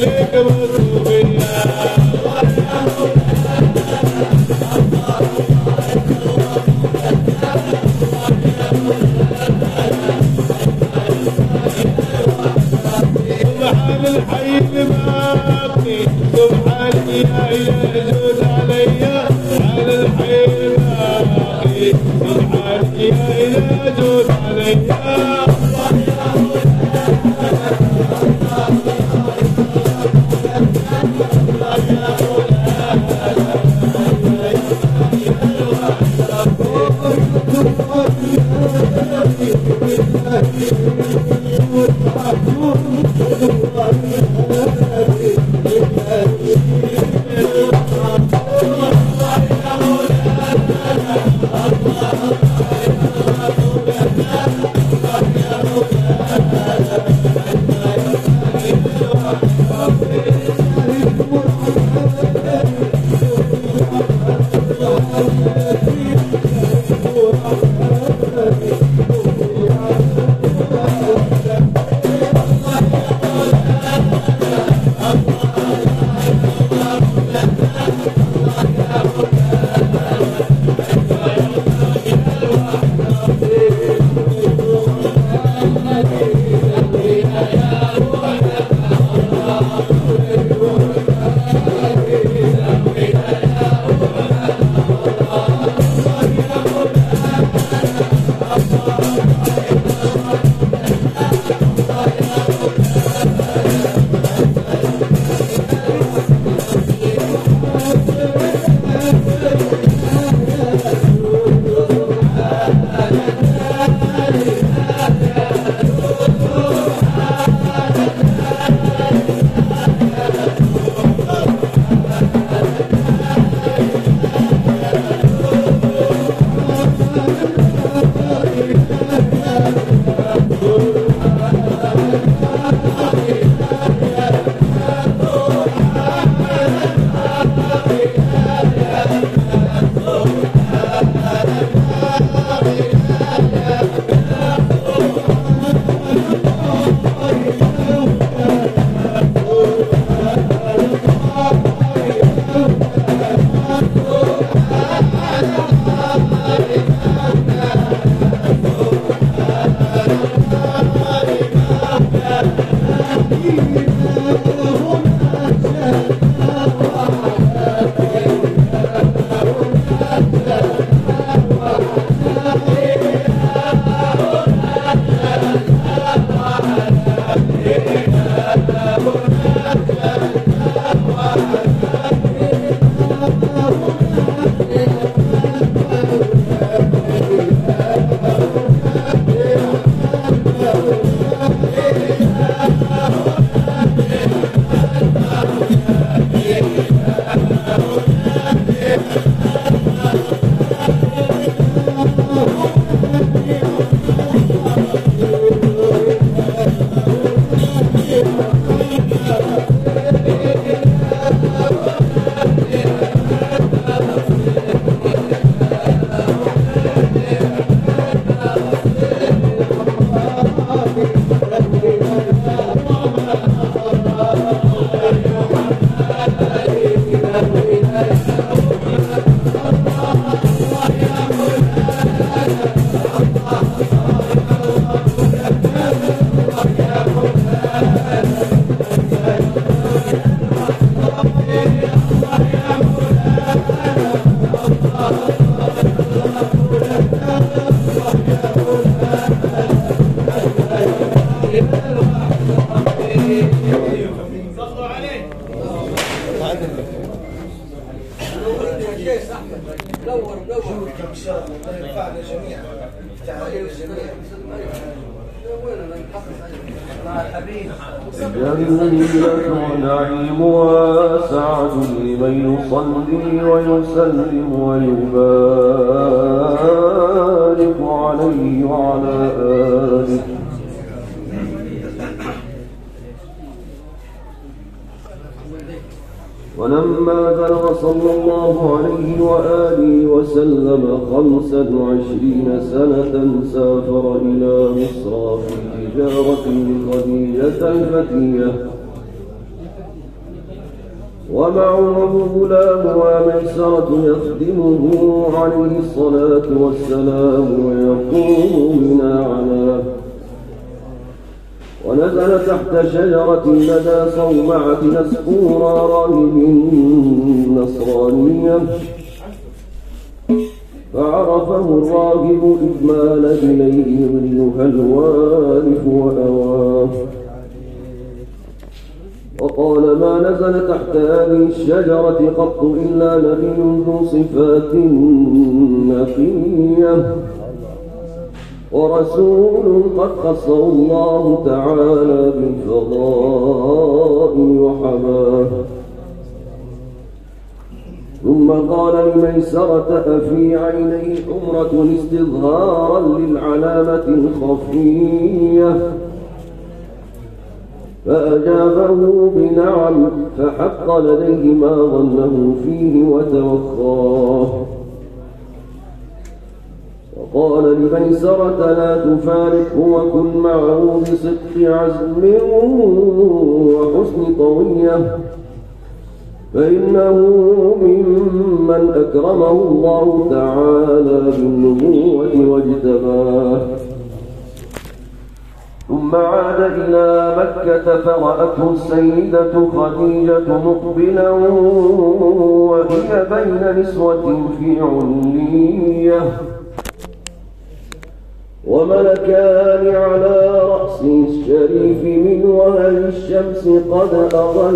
عليك مصروفية سبحان الحي الباقي سبحانك يا إله جود علي على الحي الباقي سبحانك يا إله جود علي جنة نعيمها سعد لمن يصلي ويسلم ويبارك عليه وعلى آله. ولما بلغ صلى الله عليه وآله وسلم خمسا وعشرين سنة سافر إلى مصر في تجارة لخديجة الفتية ومعه غلام وميسرة يخدمه عليه الصلاة والسلام ويقوم بنا على ونزل تحت شجرة لدى صومعة نسكورا راهب نصرانية فعرفه الراهب إذ مال إليه ظلها الوارف وأواه وقال ما نزل تحت هذه الشجرة قط إلا نبي ذو صفات نقية ورسول قد خصه الله تعالى بالفضاء وحماه. ثم قال لميسرة أفي عينيه حمرة استظهارا للعلامة الخفية فأجابه بنعم فحق لديه ما ظنه فيه وتوخاه. وقال لميسرة لا تفارقه وكن معه بصدق عزم وحسن طوية فإنه ممن أكرمه الله تعالى بالنبوة واجتباه. ثم عاد إلى مكة فرأته السيدة خديجة مقبلا وهي بين نسوة في علية وملكان على رأسه الشريف من وهل الشمس قد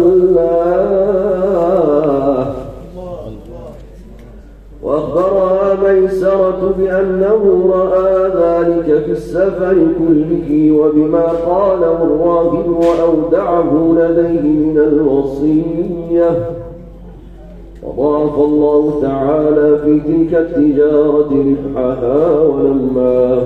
أضلاه. وأخبرها ميسرة بأنه رأى ذلك في السفر كله وبما قاله الراهب وأودعه لديه من الوصية. وضاف الله تعالى في تلك التجارة ربحها ونماه.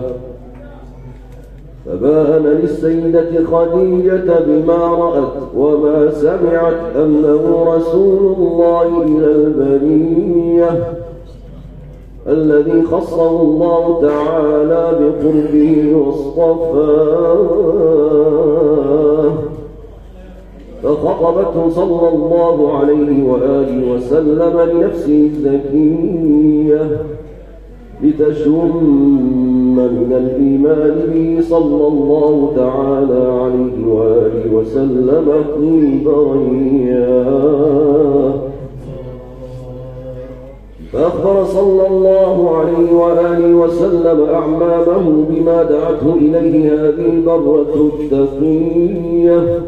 فبان للسيدة خديجة بما رأت وما سمعت أنه رسول الله إلى البرية الذي خصه الله تعالى بقربه واصطفاه. فخطبته صلى الله عليه وآله وسلم لنفسه الزكية لتشم من الإيمان به صلى الله تعالى عليه وآله وسلم طيب رياه. فأخبر صلى الله عليه وآله وسلم أعمامه بما دعته إليه هذه البرة التقية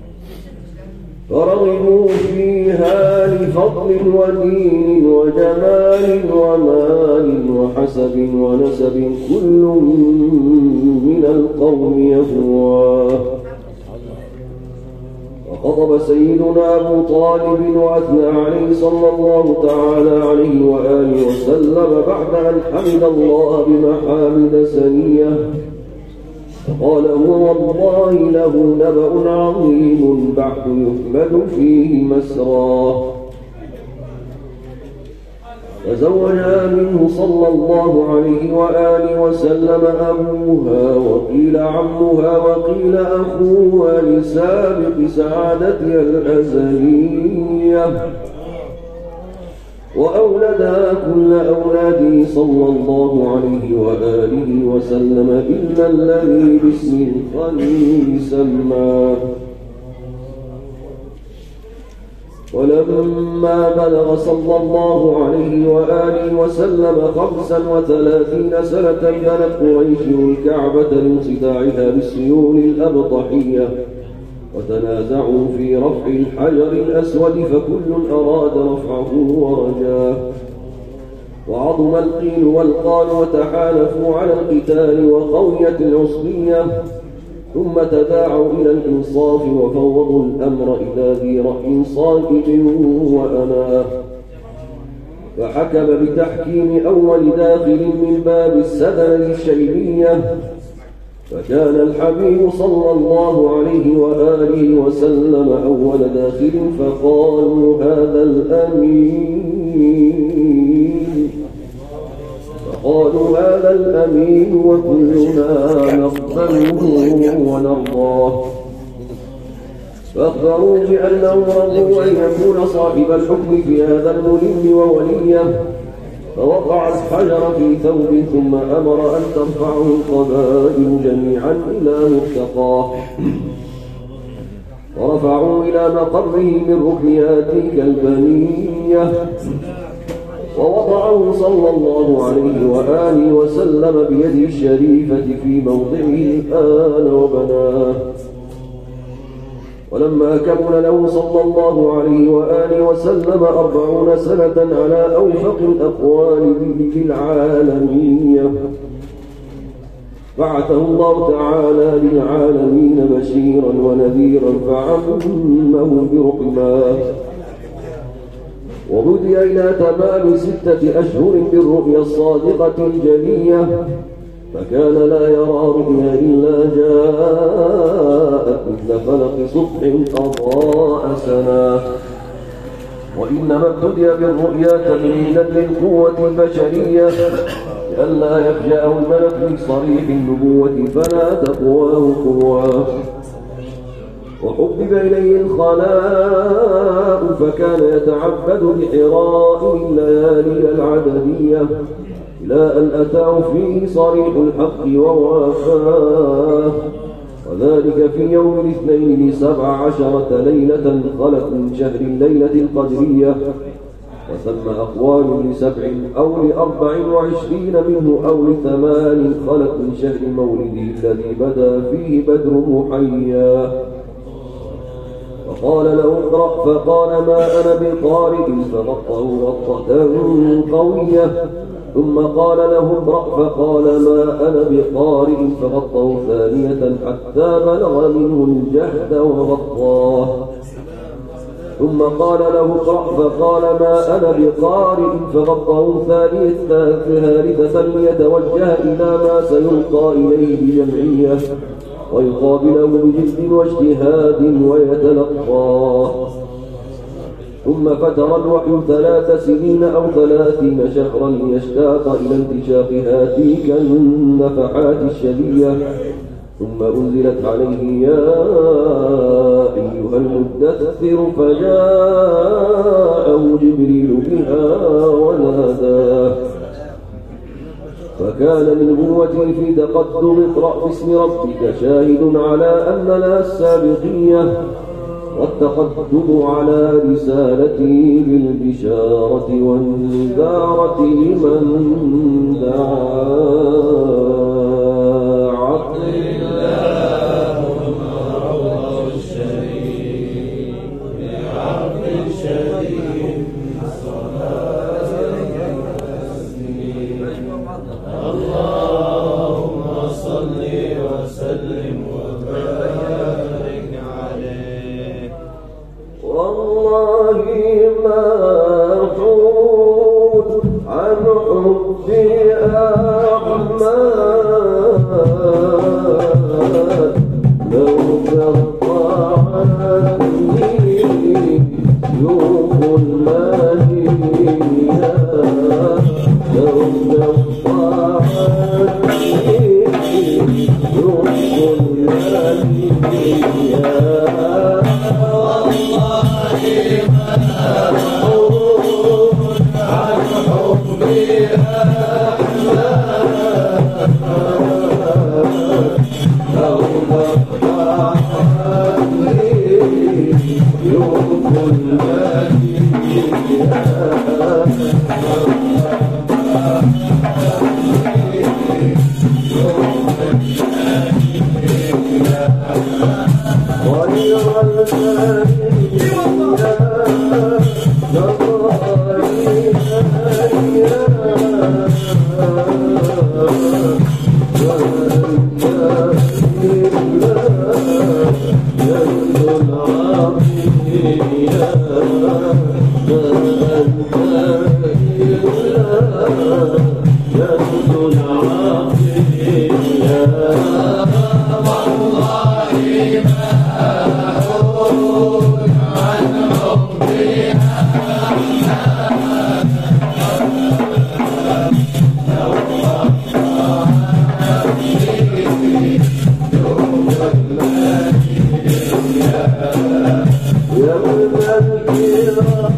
فرغبوا فيها لفضل ودين وجمال ومال وحسب ونسب كل من القوم يهواه. وخطب سيدنا أبو طالب وأثنى عليه صلى الله تعالى عليه وآله وسلم بعد أن حمد الله بمحامد سنية قال هو والله له نبأ عظيم بعد يحمد فيه مسراه. فزوجها منه صلى الله عليه وآله وسلم أبوها وقيل عمها وقيل أخوها لسابق سعادتها الأزلية وأولدها كل أولاده صلى الله عليه وآله وسلم إلا الذي باسم الخليل سماه. ولما بلغ صلى الله عليه وآله وسلم خمسا وثلاثين سنة بنت قريش الكعبة لانصداعها بالسيول الأبطحية وتنازعوا في رفع الحجر الأسود فكل أراد رفعه ورجاه. وعظم القيل والقال وتحالفوا على القتال وقويت العصبية ثم تداعوا إلى الإنصاف وفوضوا الأمر إلى ذي رأي صائب وأناه. فحكم بتحكيم أول داخل من باب السدنة الشيبية فكان الحبيب صلى الله عليه وآله وسلم أول داخل فقالوا هذا الأمين فقالوا هذا الأمين وكلنا نقبله ونرضاه. فأخبروا بأنه رضوا أن يكون صاحب الحكم في هذا الملم ووليه، فوقع الحجر في ثوب ثم أمر أن ترفعه القبائل جميعا إلى مرتقاه، ورفعوا إلى مقره من ركنها تلك البنية، ووضعه صلى الله عليه وآله وسلم بيده الشريفة في موضعه الآن وبناه. ولما كمل له صلى الله عليه وآله وسلم أربعون سنة على أوفق الأقوال في العالمية، بعثه الله تعالى للعالمين بشيرا ونذيرا فعمهم برحماه، وهدي إلى تمام ستة أشهر بالرؤيا الصادقة الجلية، فكان لا يرى رؤيا إلا جاءت مثل فلق صبح أضاء سنة. وإنما ابتدي بالرؤيا تمهيدا للقوة البشرية لئلا يفجأه الملك بصريح النبوة فلا تقواه قواه، وحبب إليه الخلاء فكان يتعبد بحراء الليالي العددية إلى أن أتاه فيه صريح الحق ووافاه، وذلك في يوم الاثنين لسبع عشرة ليلة خلت من شهر الليلة القدرية، وثم أقوال لسبع أو لأربع وعشرين منه أو لثمان خلت من شهر مولده الذي بدا فيه بدر محيا. فقال له اقرأ فقال ما أنا بقارئ فغطه غطة قوية، ثم قال له اقرأ فقال ما أنا بقارئ فغطه ثانية حتى بلغ منه الجهد وغطاه، ثم قال له اقرأ فقال ما أنا بقارئ فغطه ثالثة ثالثة ليتوجه إلى ما سيلقى إليه بجمعية ويقابله بجد واجتهاد ويتلقاه. ثم فتر الوحي ثلاث سنين أو ثلاثين شهرا ليشتاق إلى انتشاق هاتيك النفحات الشدية، ثم أنزلت عليه يا أيها المدثر فجاءه جبريل بها وناداه، فكان من قوته في تقدم اقرأ باسم ربك شاهد على أن لا السابقية، والتقدم على رسالته بالبشارة والنذارة لمن دعا. Yeah.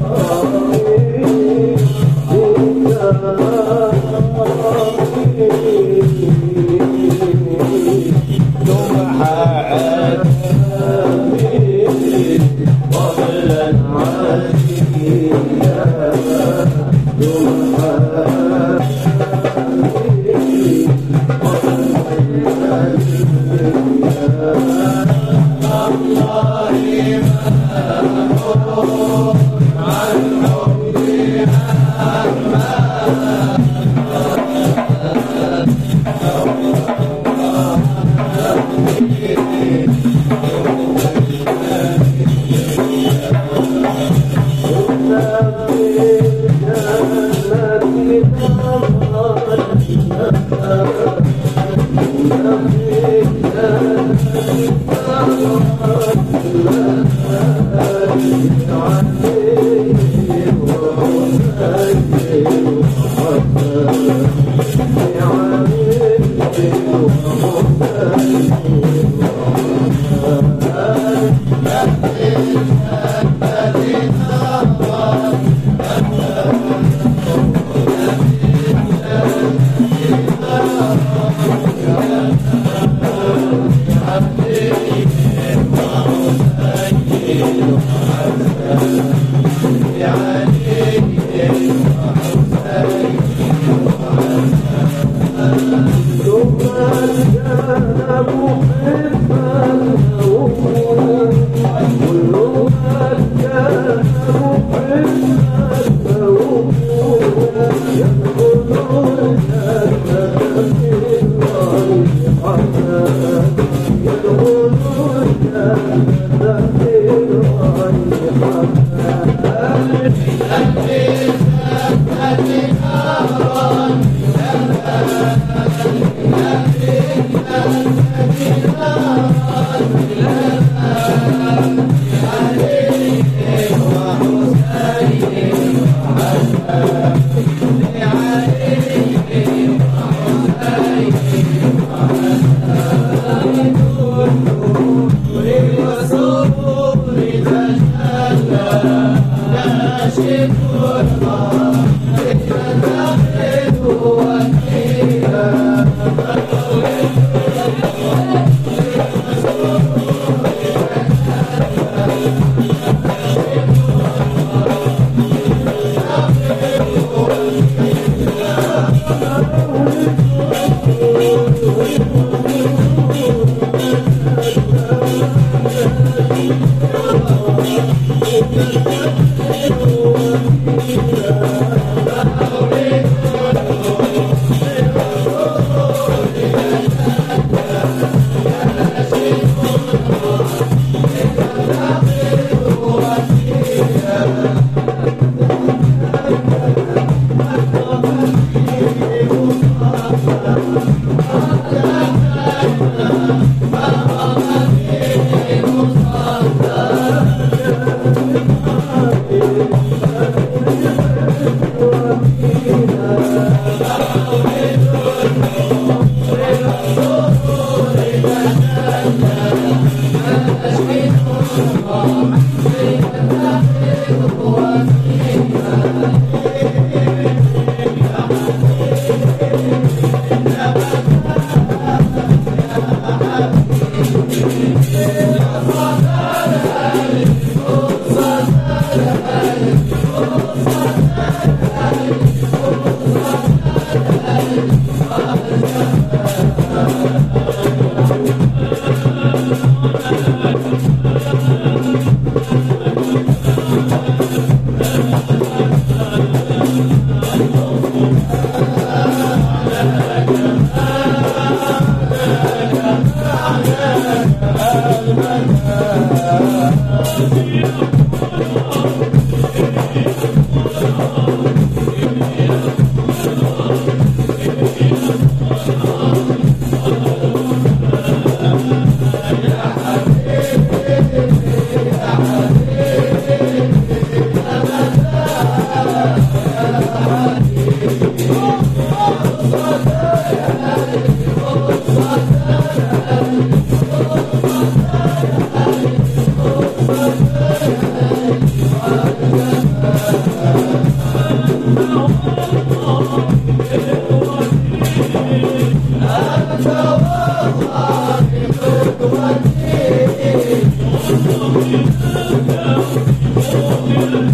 Thank you.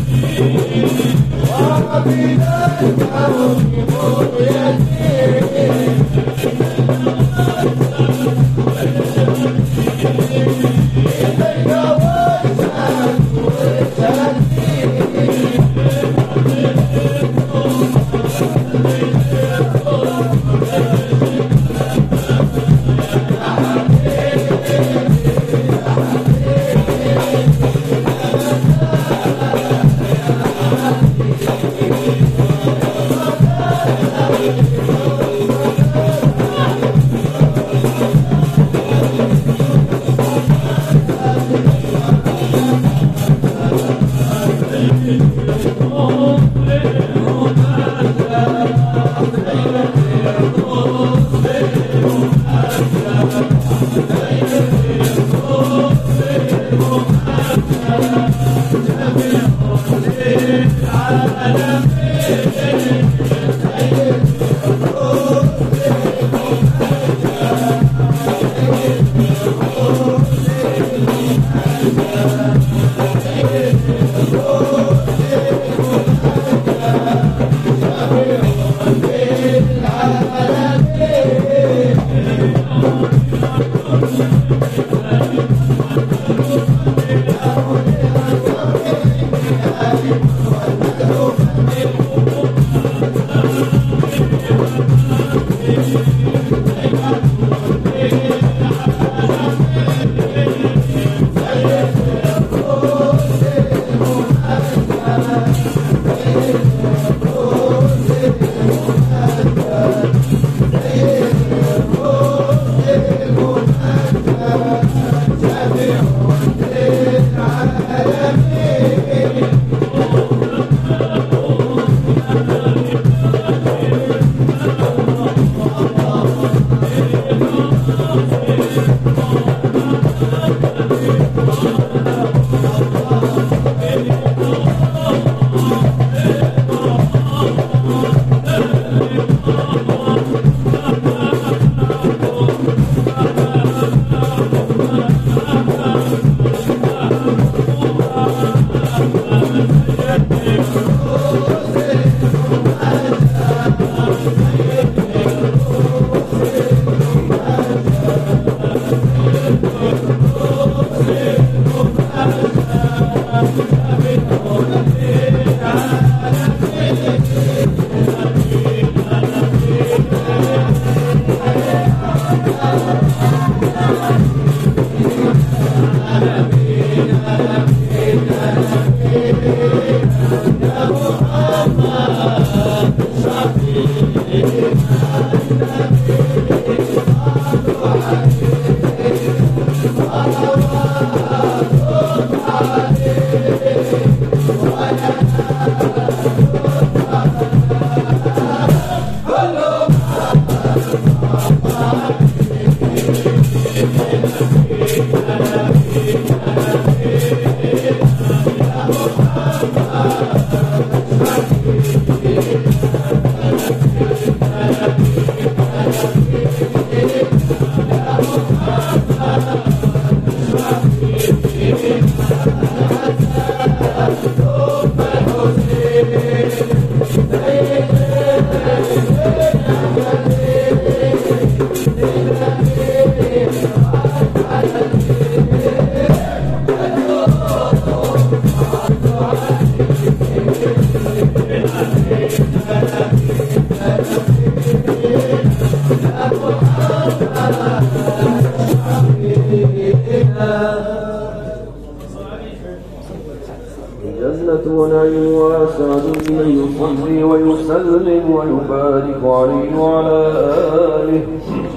جنة ونعيم وسعد من يصلي ويسلم ويبارك عليه وعلى آله.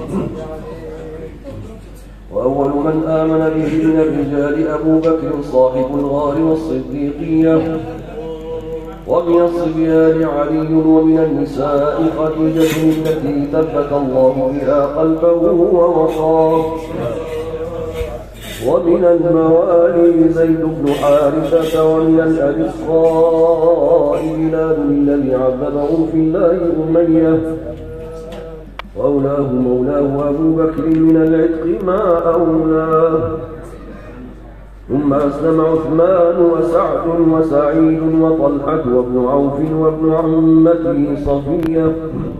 وأول من آمن به من الرجال أبو بكر صاحب الغار والصديقية، ومن الصبيان علي، ومن النساء خديجة التي ثبت الله بها قلبه ووقاه، ومن الموالي زيد بن حارثة، ومن الأرقاء بلال الذي عذبه في الله أمية، وأولاه مولاه أبو بكر من العتق ما أولاه. ثم أسلم عثمان وسعد وسعيد وطلحة وابن عوف وابن عمته صفية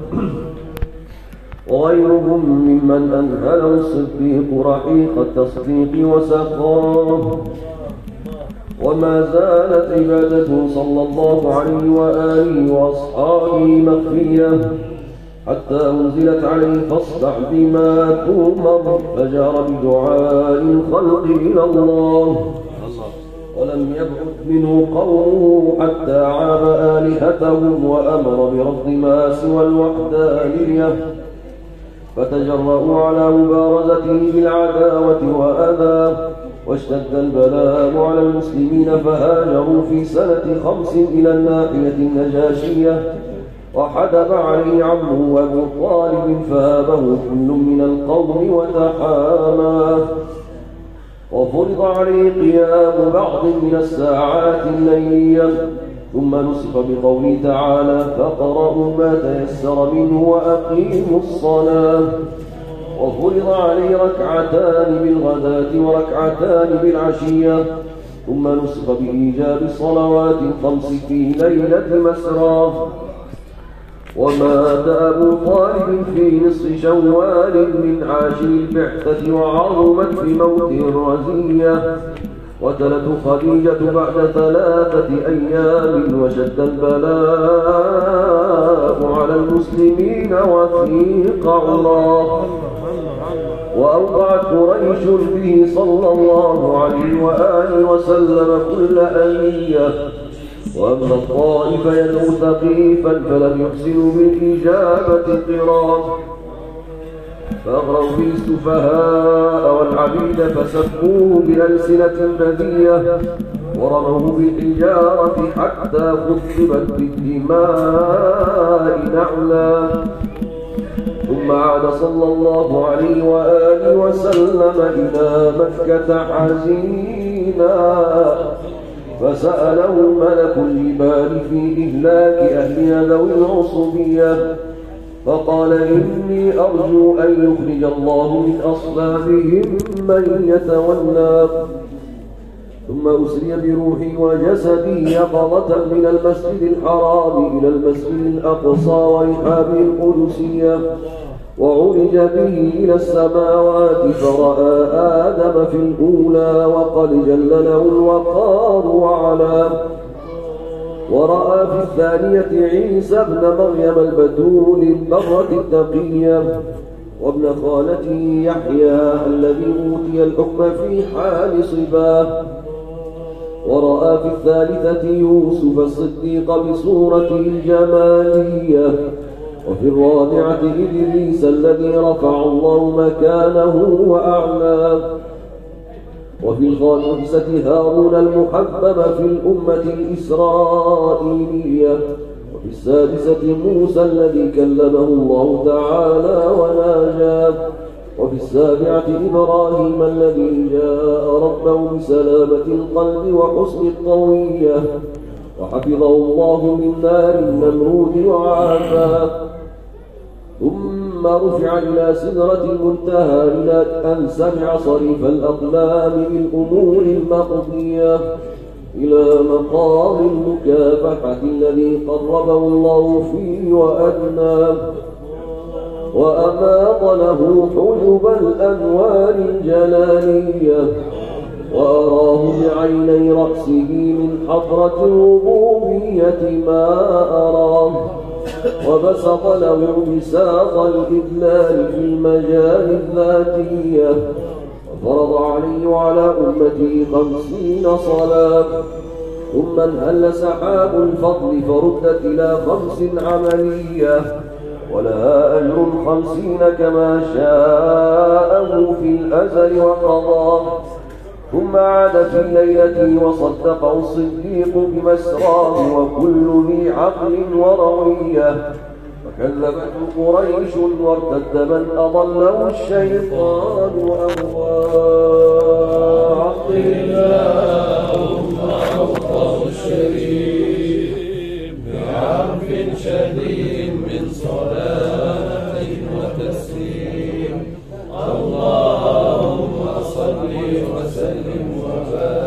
وغيرهم ممن أنهله الصديق رحيق التصديق وسقاه. وما زالت عبادته صلى الله عليه وآله وأصحابه مخفية حتى أنزلت عليه فاصدع بما تؤمر فجار بدعاء الخلق إلى الله. ولم يبعث منه قومه حتى عاب آلهتهم وأمر برفض ما سوى الوحدانية، فتجرؤوا على مبارزته بالعداوة وأذى، واشتد البلاء على المسلمين فهاجروا في سنة خمس إلى الناحية النجاشية، وحدب عليه عمه أبو طالب فهابه كل من القوم وتحاماه. وفرض عليه قيام بعض من الساعات الليلية، ثم نسخ بقوله تعالى فاقرأوا ما تيسر منه وأقيموا الصلاة. وفرض عليه ركعتان بالغداة وركعتان بالعشية، ثم نسخ بإيجاب الصلوات الخمس في ليلة مسرى. ومات أبو طالب في نصف شوال من عاشر البعثة وعظمت بموته الرزية، وتلته خديجة بعد ثلاثة أيام، وشد البلاء على المسلمين وثيق عراه. وأوقعت قريش به صلى الله عليه وآله وسلم كل أنية، وأما الطائف يدعو ثقيفا فلم يحسنوا بالإجابة قرام، فأغروا به السفهاء والعبيد فسبوه بألسنة بذية، ورموه بالحجارة حتى خضبت بالدماء نعلا. ثم عاد صلى الله عليه وآله وسلم إلى مكة حزينا، فسأله ملك الجبال في إهلاك أهلها ذوي العصبية، فقال إني أرجو أن يخرج الله من أصلابهم من يتولى. ثم أسري بروحي وجسدي يقظة من المسجد الحرام إلى المسجد الأقصى ورحابه القدسية، وعرج به إلى السماوات فرأى آدم في الأولى وقد جل له الوقار وعلا، ورأى في الثانية عيسى ابن مريم البتول البرة التقية، وابن خالته يحيى الذي أوتي الحكم في حال صباه، ورأى في الثالثة يوسف الصديق بصورته الجمالية، وفي الرابعة إدريس الذي رفع الله مكانه وأعلاه، وفي الخامسة هارون المحبب في الأمة الإسرائيلية، وفي السادسة موسى الذي كلمه الله تعالى وناجاه، وفي السابعة إبراهيم الذي جاء ربه بسلامة القلب وحسن الطوية، وحفظه الله من نار النمرود وعافاه. ثم رفع إلى سدرة المنتهى إلى أن سمع صريف الأقلام بالأمور المقضية، إلى مقام المكافحة الذي قربه الله فيه وأدناه، وأماط له حجب الأنوار الجلالية، وأراه بعيني رأسه من حضرة الربوبية ما أراه، وبسط له بساط الإدلال في المجال الذاتية، وفرض عليه وعلى أمته خمسين صلاة. ثم انهل سحاب الفضل فردت إلى خمس عملية، ولها أجر خمسين كما شاءه في الأزل وقضاه. ثم عاد في ليلته وصدقه الصديق بمسراه وكل ذي عقل وروية، فكذبته قريش وارتد من أضله الشيطان وأهواه. عقل اللهم أوطاه الشريف بعرف شديد من صلاة وتسليم، اللهم صل وسلم وبارك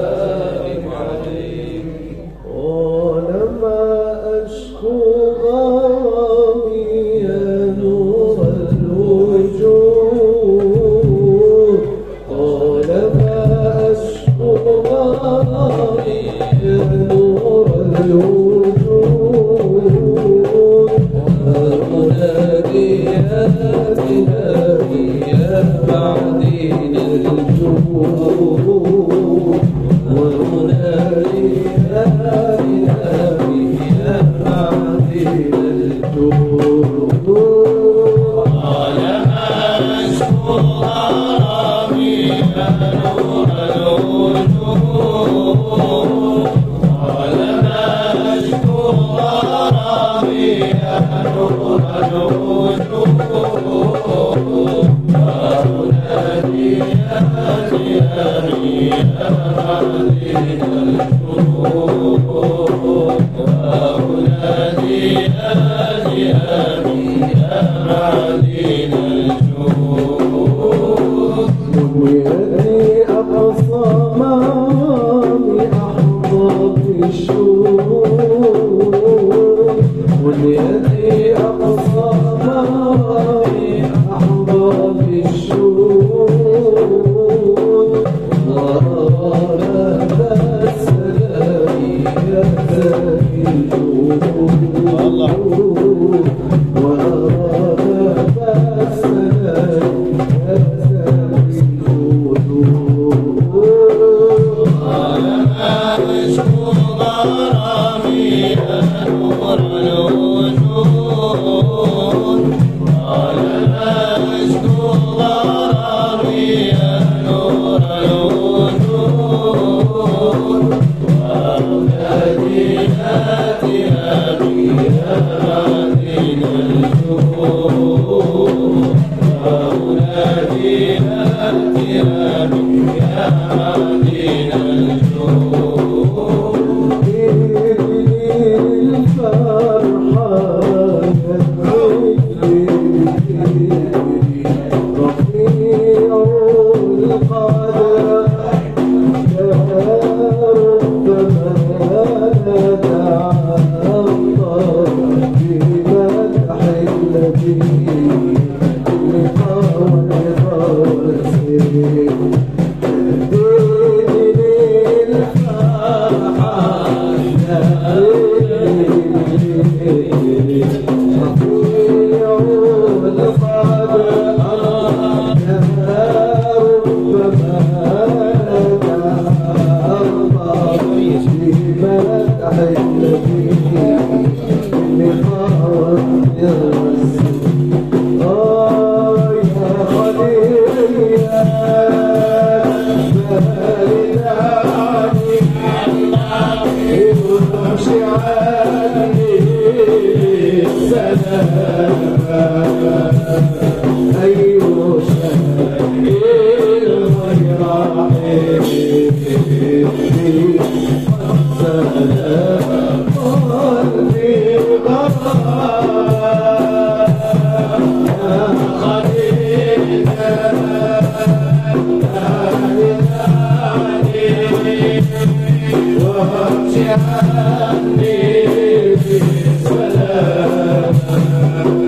وامشي عني في سلام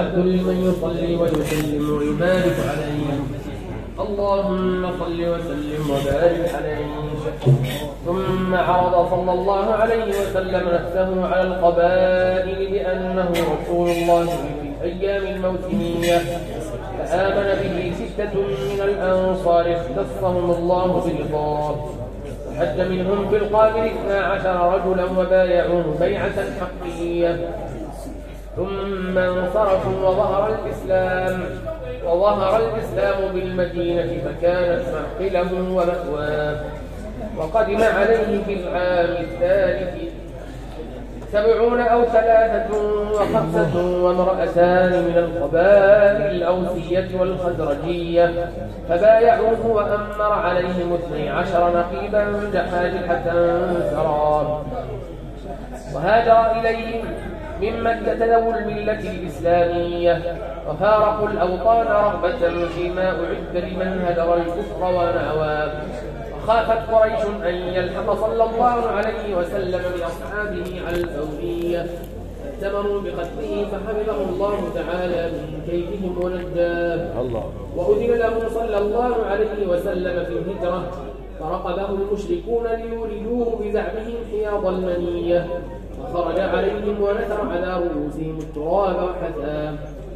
وعلى كل من يصلي ويسلم ويبارك عليه. اللهم صل وسلم وبارك عليه. ثم عرض صلى الله عليه وسلم نفسه على القبائل بأنه رسول الله في الأيام الموسمية، فآمن به ستة من الأنصار اختصهم الله برضاه، وحج منهم في القابل اثنا عشر رجلا وبايعوه بيعة حقيقية. ثم انصرفوا وظهر الإسلام وظهر الإسلام بالمدينة فكانت معقله ومأواه. وقدم عليه في العام الثالث سبعون أو ثلاثة وخمسة وامرأتان من القبائل الأوسية والخزرجية، فبايعوه وأمر عليهم اثني عشر نقيبا جحاجحة سرار، وهاجر إليهم من مكة ذو الملة الإسلامية، وفارقوا الأوطان رغبة فيما أعد لمن هدر الكفر ونعواه. وخافت قريش أن يلحق صلى الله عليه وسلم بأصحابه على الفورية، فاتمروا بقتله فحفظه الله تعالى من كيدهم ونجاه. وأذن له صلى الله عليه وسلم في الهجرة، فرقبه المشركون ليولدوه بزعمهم حياض المنية، فخرج عليهم ونثر على رؤوسهم التراب وحثاه.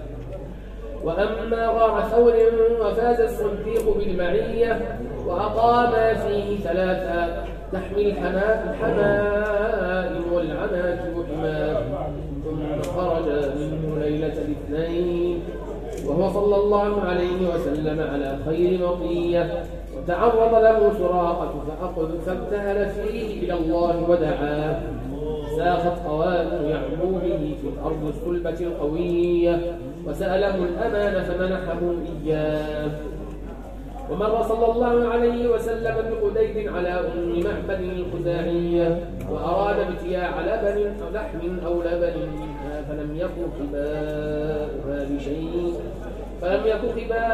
وأما غار ثور وفاز الصديق بالمعية، وأقام فيه ثلاثة تحمي الحمائم والعناكب حماه، ثم خرج منه ليلة الاثنين وهو صلى الله عليه وسلم على خير مطية، وتعرض له سراقة فابتهل فيه إلى الله ودعاه. ساخت قوام يعلو به في الأرض الصلبة القوية، وسأله الأمان فمنحه إياه. ومر صلى الله عليه وسلم بقديد على أم معبد الخزاعية، وأراد ابتياع لبن أو لحم أو لبن منها، فلم يكن خباؤها بشيء فلم يكن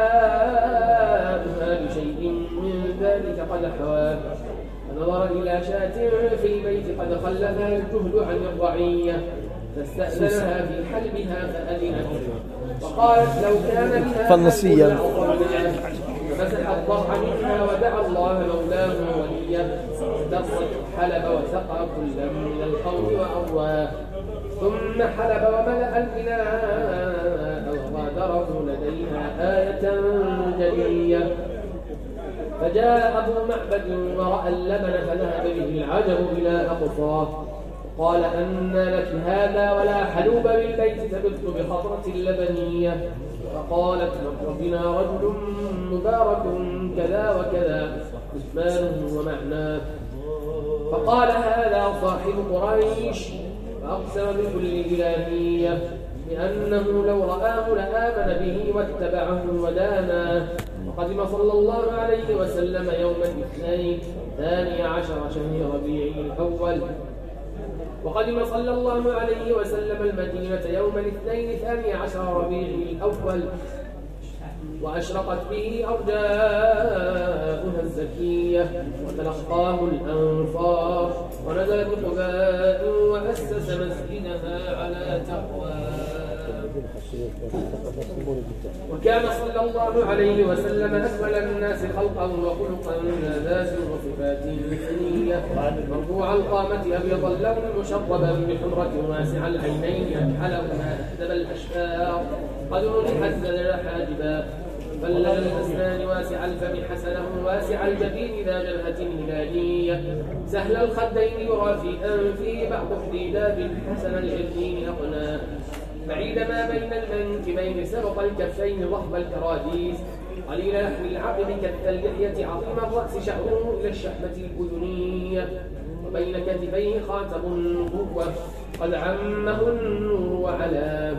خباؤها بشيء من ذلك قد حواه. فنظر إلى شاة في البيت قد خلفها الجهد عن الرعية، فاستأذنها في حلبها فأذنت، وقالت لو كان بها فالنصية فمسح الضرع منها ودعا الله مولاه وليه، فدرت حلب وسقى كلا من القوم وأرواه، ثم حلب وملأ الإناء وغادره لديها آية جلية. فجاء أبو معبد ورأى اللبن فذهب به العجب إلى أقصاه، قال أنى لك هذا ولا حلوب بالبيت تبت بخضرة اللبنية؟ فقالت ربنا رجل مبارك كذا وكذا اسمانه ومعناه. فقال هذا صاحب قريش، فأقسم بكل إلهية بأنه لو رآه لآمن به واتبعه ودانا. وقدم صلى الله عليه وسلم يوم الاثنين ثاني عشر شهر ربيع الأول. وقدم صلى الله عليه وسلم المدينة يوم الاثنين ثاني عشر ربيع الأول، وأشرقت به أرجاؤها الزكية، وتلقاه الأنصار، ونزل بقباء وأسس مسجدها على تقوى. وكان صلى الله عليه وسلم أكمل الناس خلقا وخلقا ذات وصفات مثلية، مرفوع القامة أبيض اللون مشربا بحمرة واسع العينين أكحلهما أكذب الأشفار، قد نلحت لنا حاجبا فلل الأسنان واسع الفم حسنه واسع الجبين ذا جبهة هلالية، سهل الخدين يرى في أنفه بعض احتداد حسن الجبين أقناه، بعيد ما بين المنكبين سبق الكفين ضخم الكراديس، قليل لحم العقل كث اللحية عظيم الرأس شعره إلى الشحمة الأذنية، وبين كتفيه خاتم النبوة قد عمه النور وعلاه،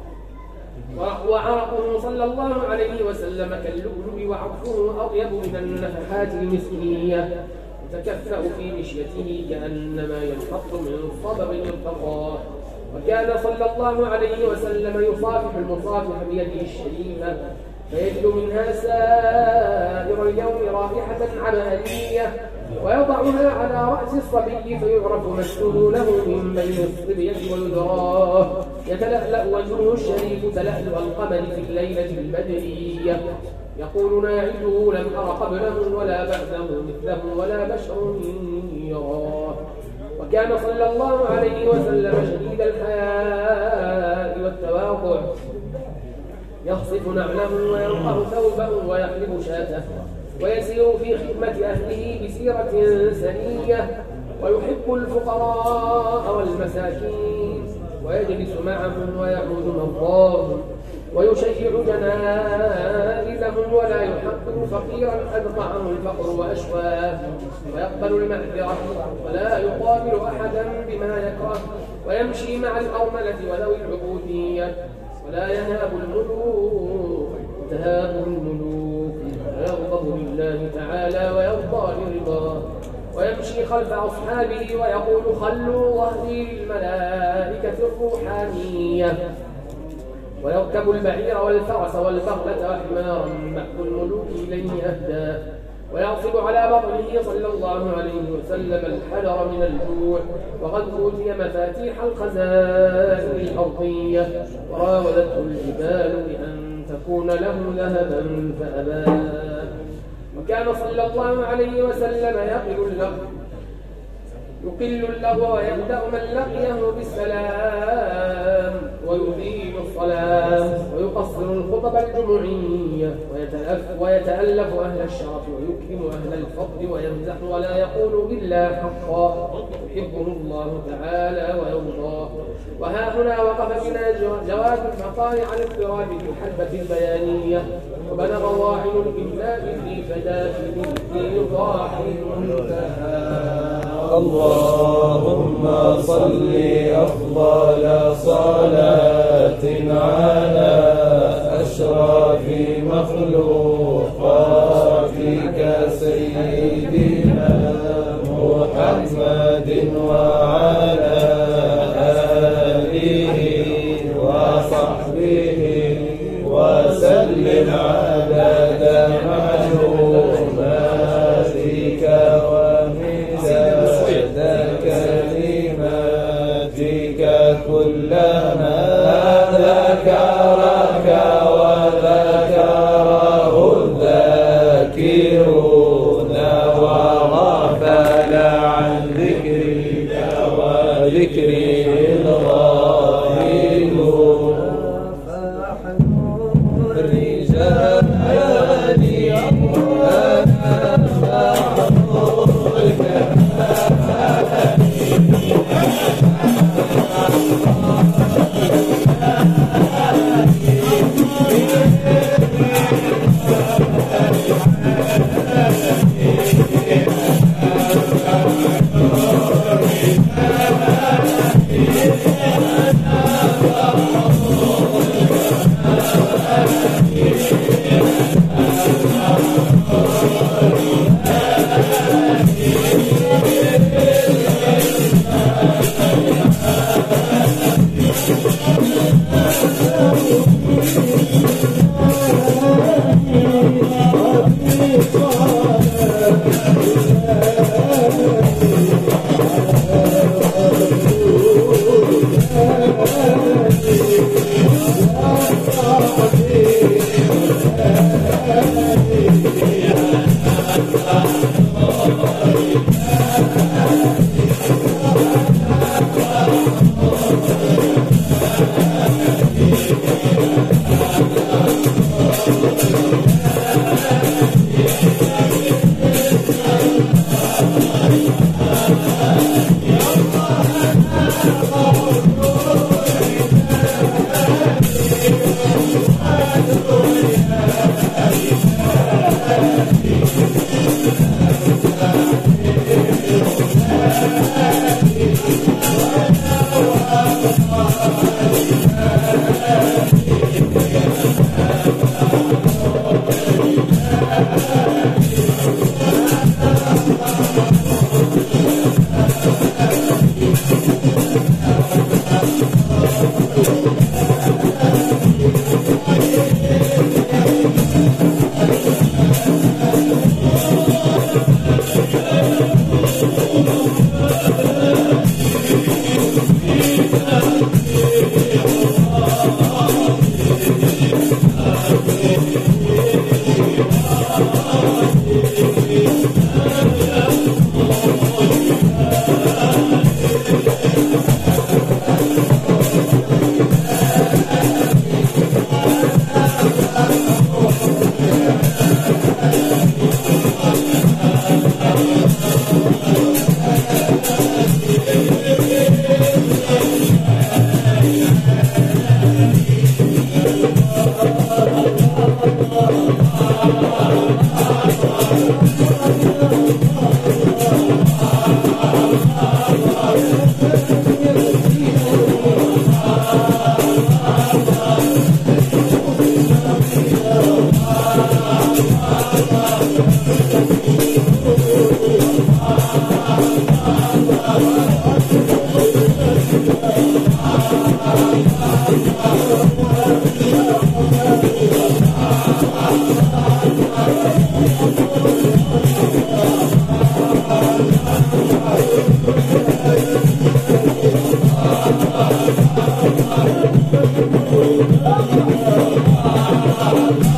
وعرقه صلى الله عليه وسلم كاللؤلؤ وعطفه أطيب من النفحات المسكية، يتكفأ في مشيته كأنما ينحط من صبب ارتقاه. وكان صلى الله عليه وسلم يصافح المصافح بيده الشريفة، فيجد منها سائر اليوم رائحة عمالية، ويضعها على رأس الصبي فيعرف مسؤول له من بين الصبية ويدراه، يتلألأ وجهه الشريف تلألؤ القمر في الليلة البدرية، يقول ناعده لم أر قبله ولا بعده مثله ولا بشر يراه. وكان صلى الله عليه وسلم شديد الحياء والتواضع، يخصف نعله وينقر ثوبه ويحلب شاته، ويسير في خدمة أهله بسيرة سنية، ويحب الفقراء والمساكين، ويجلس معهم ويعود مرضاهم، ويشيع جنائزهم، ولا يحقر فقيرا أدقعه الفقر وأشواه، ويقبل المعذرة ولا يقابل أحدا بما يكره، ويمشي مع الأرملة وذوي العبودية، ولا يهاب الملوك تهاب الملوك، ويغضب لله تعالى ويرضى لرضاه، ويمشي خلف أصحابه ويقول خلوا ظهري للملائكة الروحانية، ويركب البعير والفرس والبغلة وحمارا بعض الملوك إليه أهدى، ويعصب على بطنه صلى الله عليه وسلم الحذر من الجوع، وقد أوتي مفاتيح الخزائن الأرضية، وراودته الجبال بأن تكون له ذهبا فأبى. وكان صلى الله عليه وسلم يقل اللغو يقل اللغو ويبدأ من لقيه بالسلام، ويدين الصلاة، ويقصر الخطب الجمعية، ويتألف, ويتألف أهل الشرف، ويكرم أهل الفضل، ويمزح ولا يقول إلا حقا، يحبه الله تعالى ويرضاه. وها هنا وقف بنا جواد المقام عن اضطراب في الحبة البيانية، وبلغ واحد الإملاء في فداته في ضاحي المنتهى. اللهم صل أفضل صلاة على أشرف مخلوقاتك سيدنا محمد وعلى آله وصحبه وسلم عدد معلوماتك ومداد كلماتك كلما ذكرك وذكره الذاكرون وغفل عن ذكرك وذكره الغافلون. الرجال Thank you.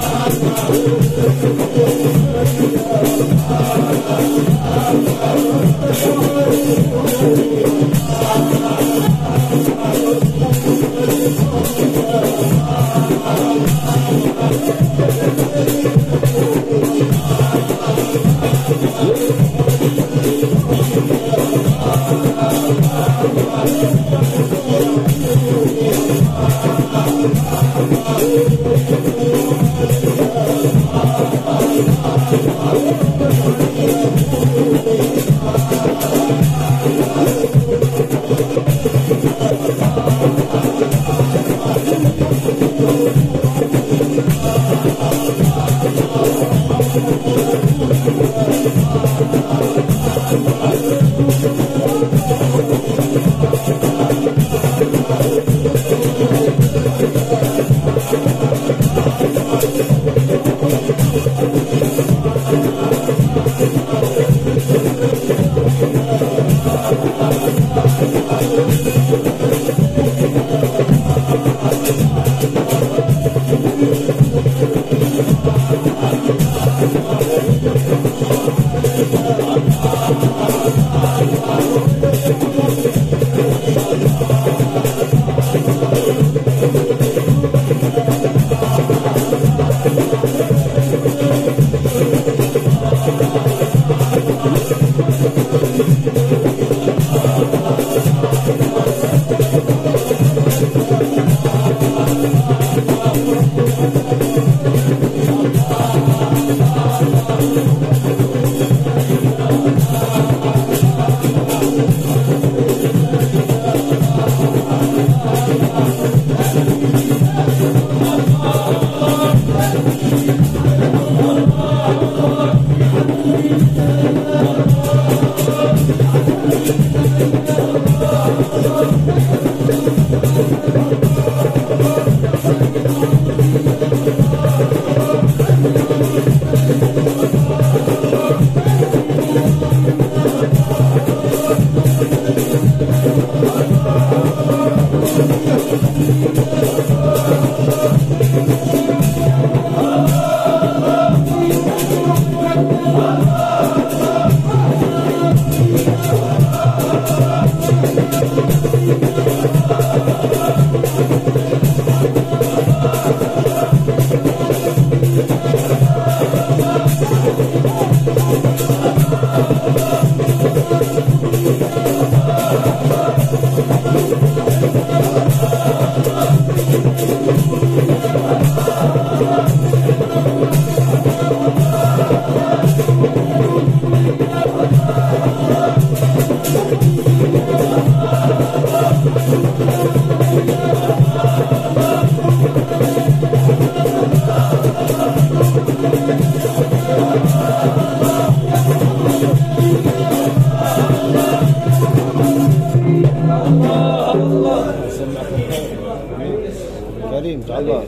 كريم تعال.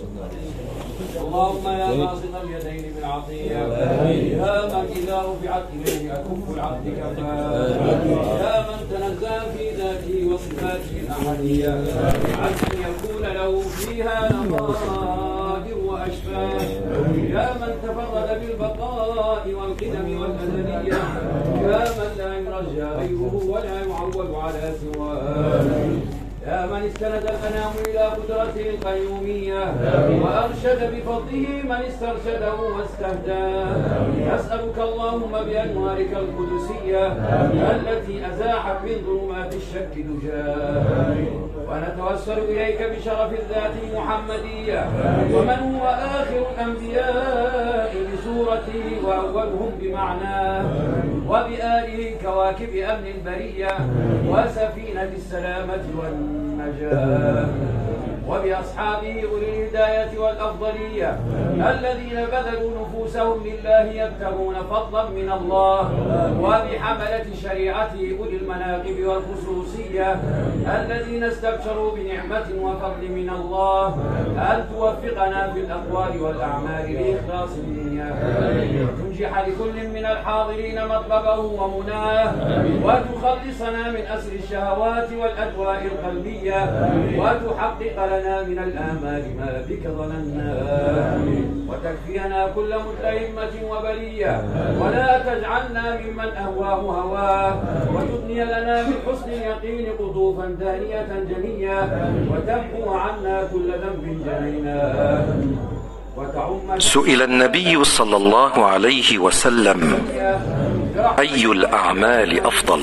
اللهم يا باسط اليدين بالعطية، يا من إذا رفعت إليه أكف العبد كفاه، يا من تنزه في ذاته وصفاته الأحدية عن أن يكون له فيها نظائر وأشفاه، يا من تفرد بالبقاء والقدم والأزلية، يا من لا يرجى غيره ولا يعول على سواه، يا من استند الأنام إلى قدرته القيومية وأرشد بفضله من استرشده واستهداه، نسألك اللهم بأنوارك القدسية التي أزاحت من ظلمات الشك دجاه، ونتوسل إليك بشرف الذات المحمدية ومن هو آخر الأنبياء بسورته وأولهم بمعناه، وبآله كواكب أمن البرية وسفينة السلامة والنجاة، وبأصحابه أولي الهداية والأفضلية الذين بذلوا نفوسهم لله يبتغون فضلا من الله، وبحملة شريعته أولي المناقب والخصوصية الذين استبشروا بنعمة وفضل من الله، أن توفقنا في الأقوال والأعمال لإخلاص النية، وتنجح لكل من الحاضرين مطلبه ومناه، وتخلصنا من أسر الشهوات والأدواء القلبية، وتحقق لنا لنا من الآمال ما بك ظننا وتكفينا كل متلهمة وبلية ولا تجعلنا ممن أهواه هواه وتثني لنا بالحسن اليقين قطوفا دانية جنية وتمحو عنا كل ذنب جنينا. سئل النبي صلى الله عليه وسلم: أي الأعمال أفضل؟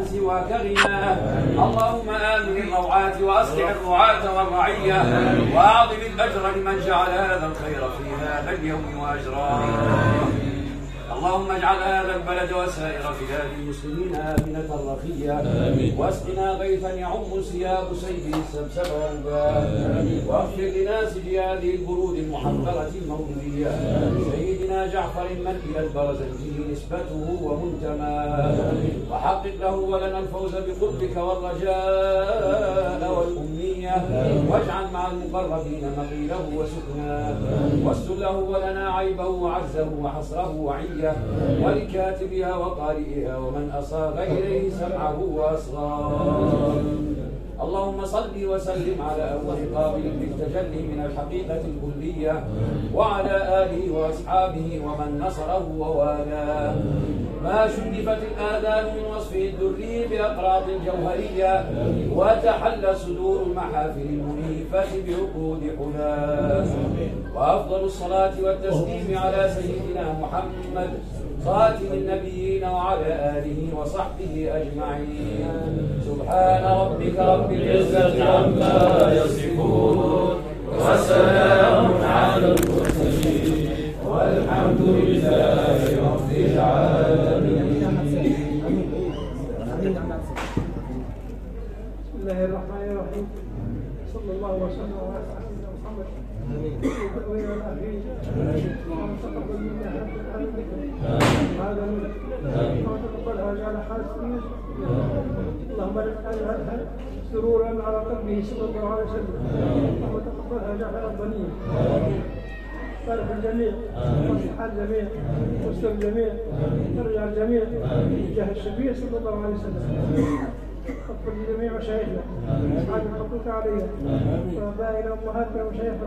اللهم آمن الروعات وأصلح الرعاة والرعية وأعظم الأجر لمن جعل هذا الخير في هذا اليوم وأجراه. اللهم اجعل هذا البلد وسائر بلاد المسلمين آمنة رخية واسقنا غيثا يعم سياب سيده السبسب ورباه واغفر لناسج هذه البرود المحفرة المولودية سيدنا جعفر من إلى البرزنجي نسبته ومنتماه وحقق له ولنا الفوز بقربك والرجاء والأمنية واجعل مع المقربين مقيله وسكناه واستر له ولنا عيبه وعزه وحصره وعيه ولكاتبها وقارئها ومن أصاب إليه سمعه وأصغاه. اللهم صل وسلم على أول قابل بالتجلي من الحقيقة الكلية وعلى آله وأصحابه ومن نصره ووالاه. ما شرفت الآذان من وصفه الدري بأقراط جوهرية وتحلى صدور المحافل المنيفة بعقود حلاه. وأفضل الصلاة والتسليم على سيدنا محمد خاتم النبيين وعلى آله وصحبه أجمعين. سبحان ربك رب العزة عما يصفون وسلام على المرسلين والحمد لله رب العالمين. بسم الله الرحمن الرحيم. صلى الله وسلم على سيدنا محمد وعلى آله وتقبل منا هذا الذكر هذا منك وتقبلها جعل حاسين. اللهم اجعلها سرورا على قلبه صلى الله عليه وسلم وتقبلها جعل ربانيا. بارك الجميع واصلح الجميع واستر الجميع ترجع الجميع جاه الشفيع صلى الله عليه وسلم. اغفر لجميع مشايخنا اسعاد حقك علينا وابائنا وامهاتنا ومشايخنا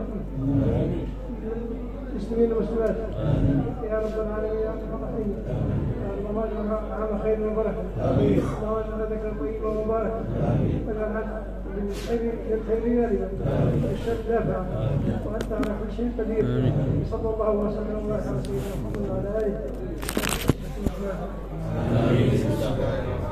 المسلمين والمسلمات يا رب العالمين يا ارحم الراحمين. اللهم اجعل عام خير وبركه. اللهم اجعل ذكرا طيبا ومباركا واجعل للخير غالبا والشر دافعا وانت على كل شيء قدير. صلى الله وسلم وبارك على سيدنا محمد وعلى اله وصحبه.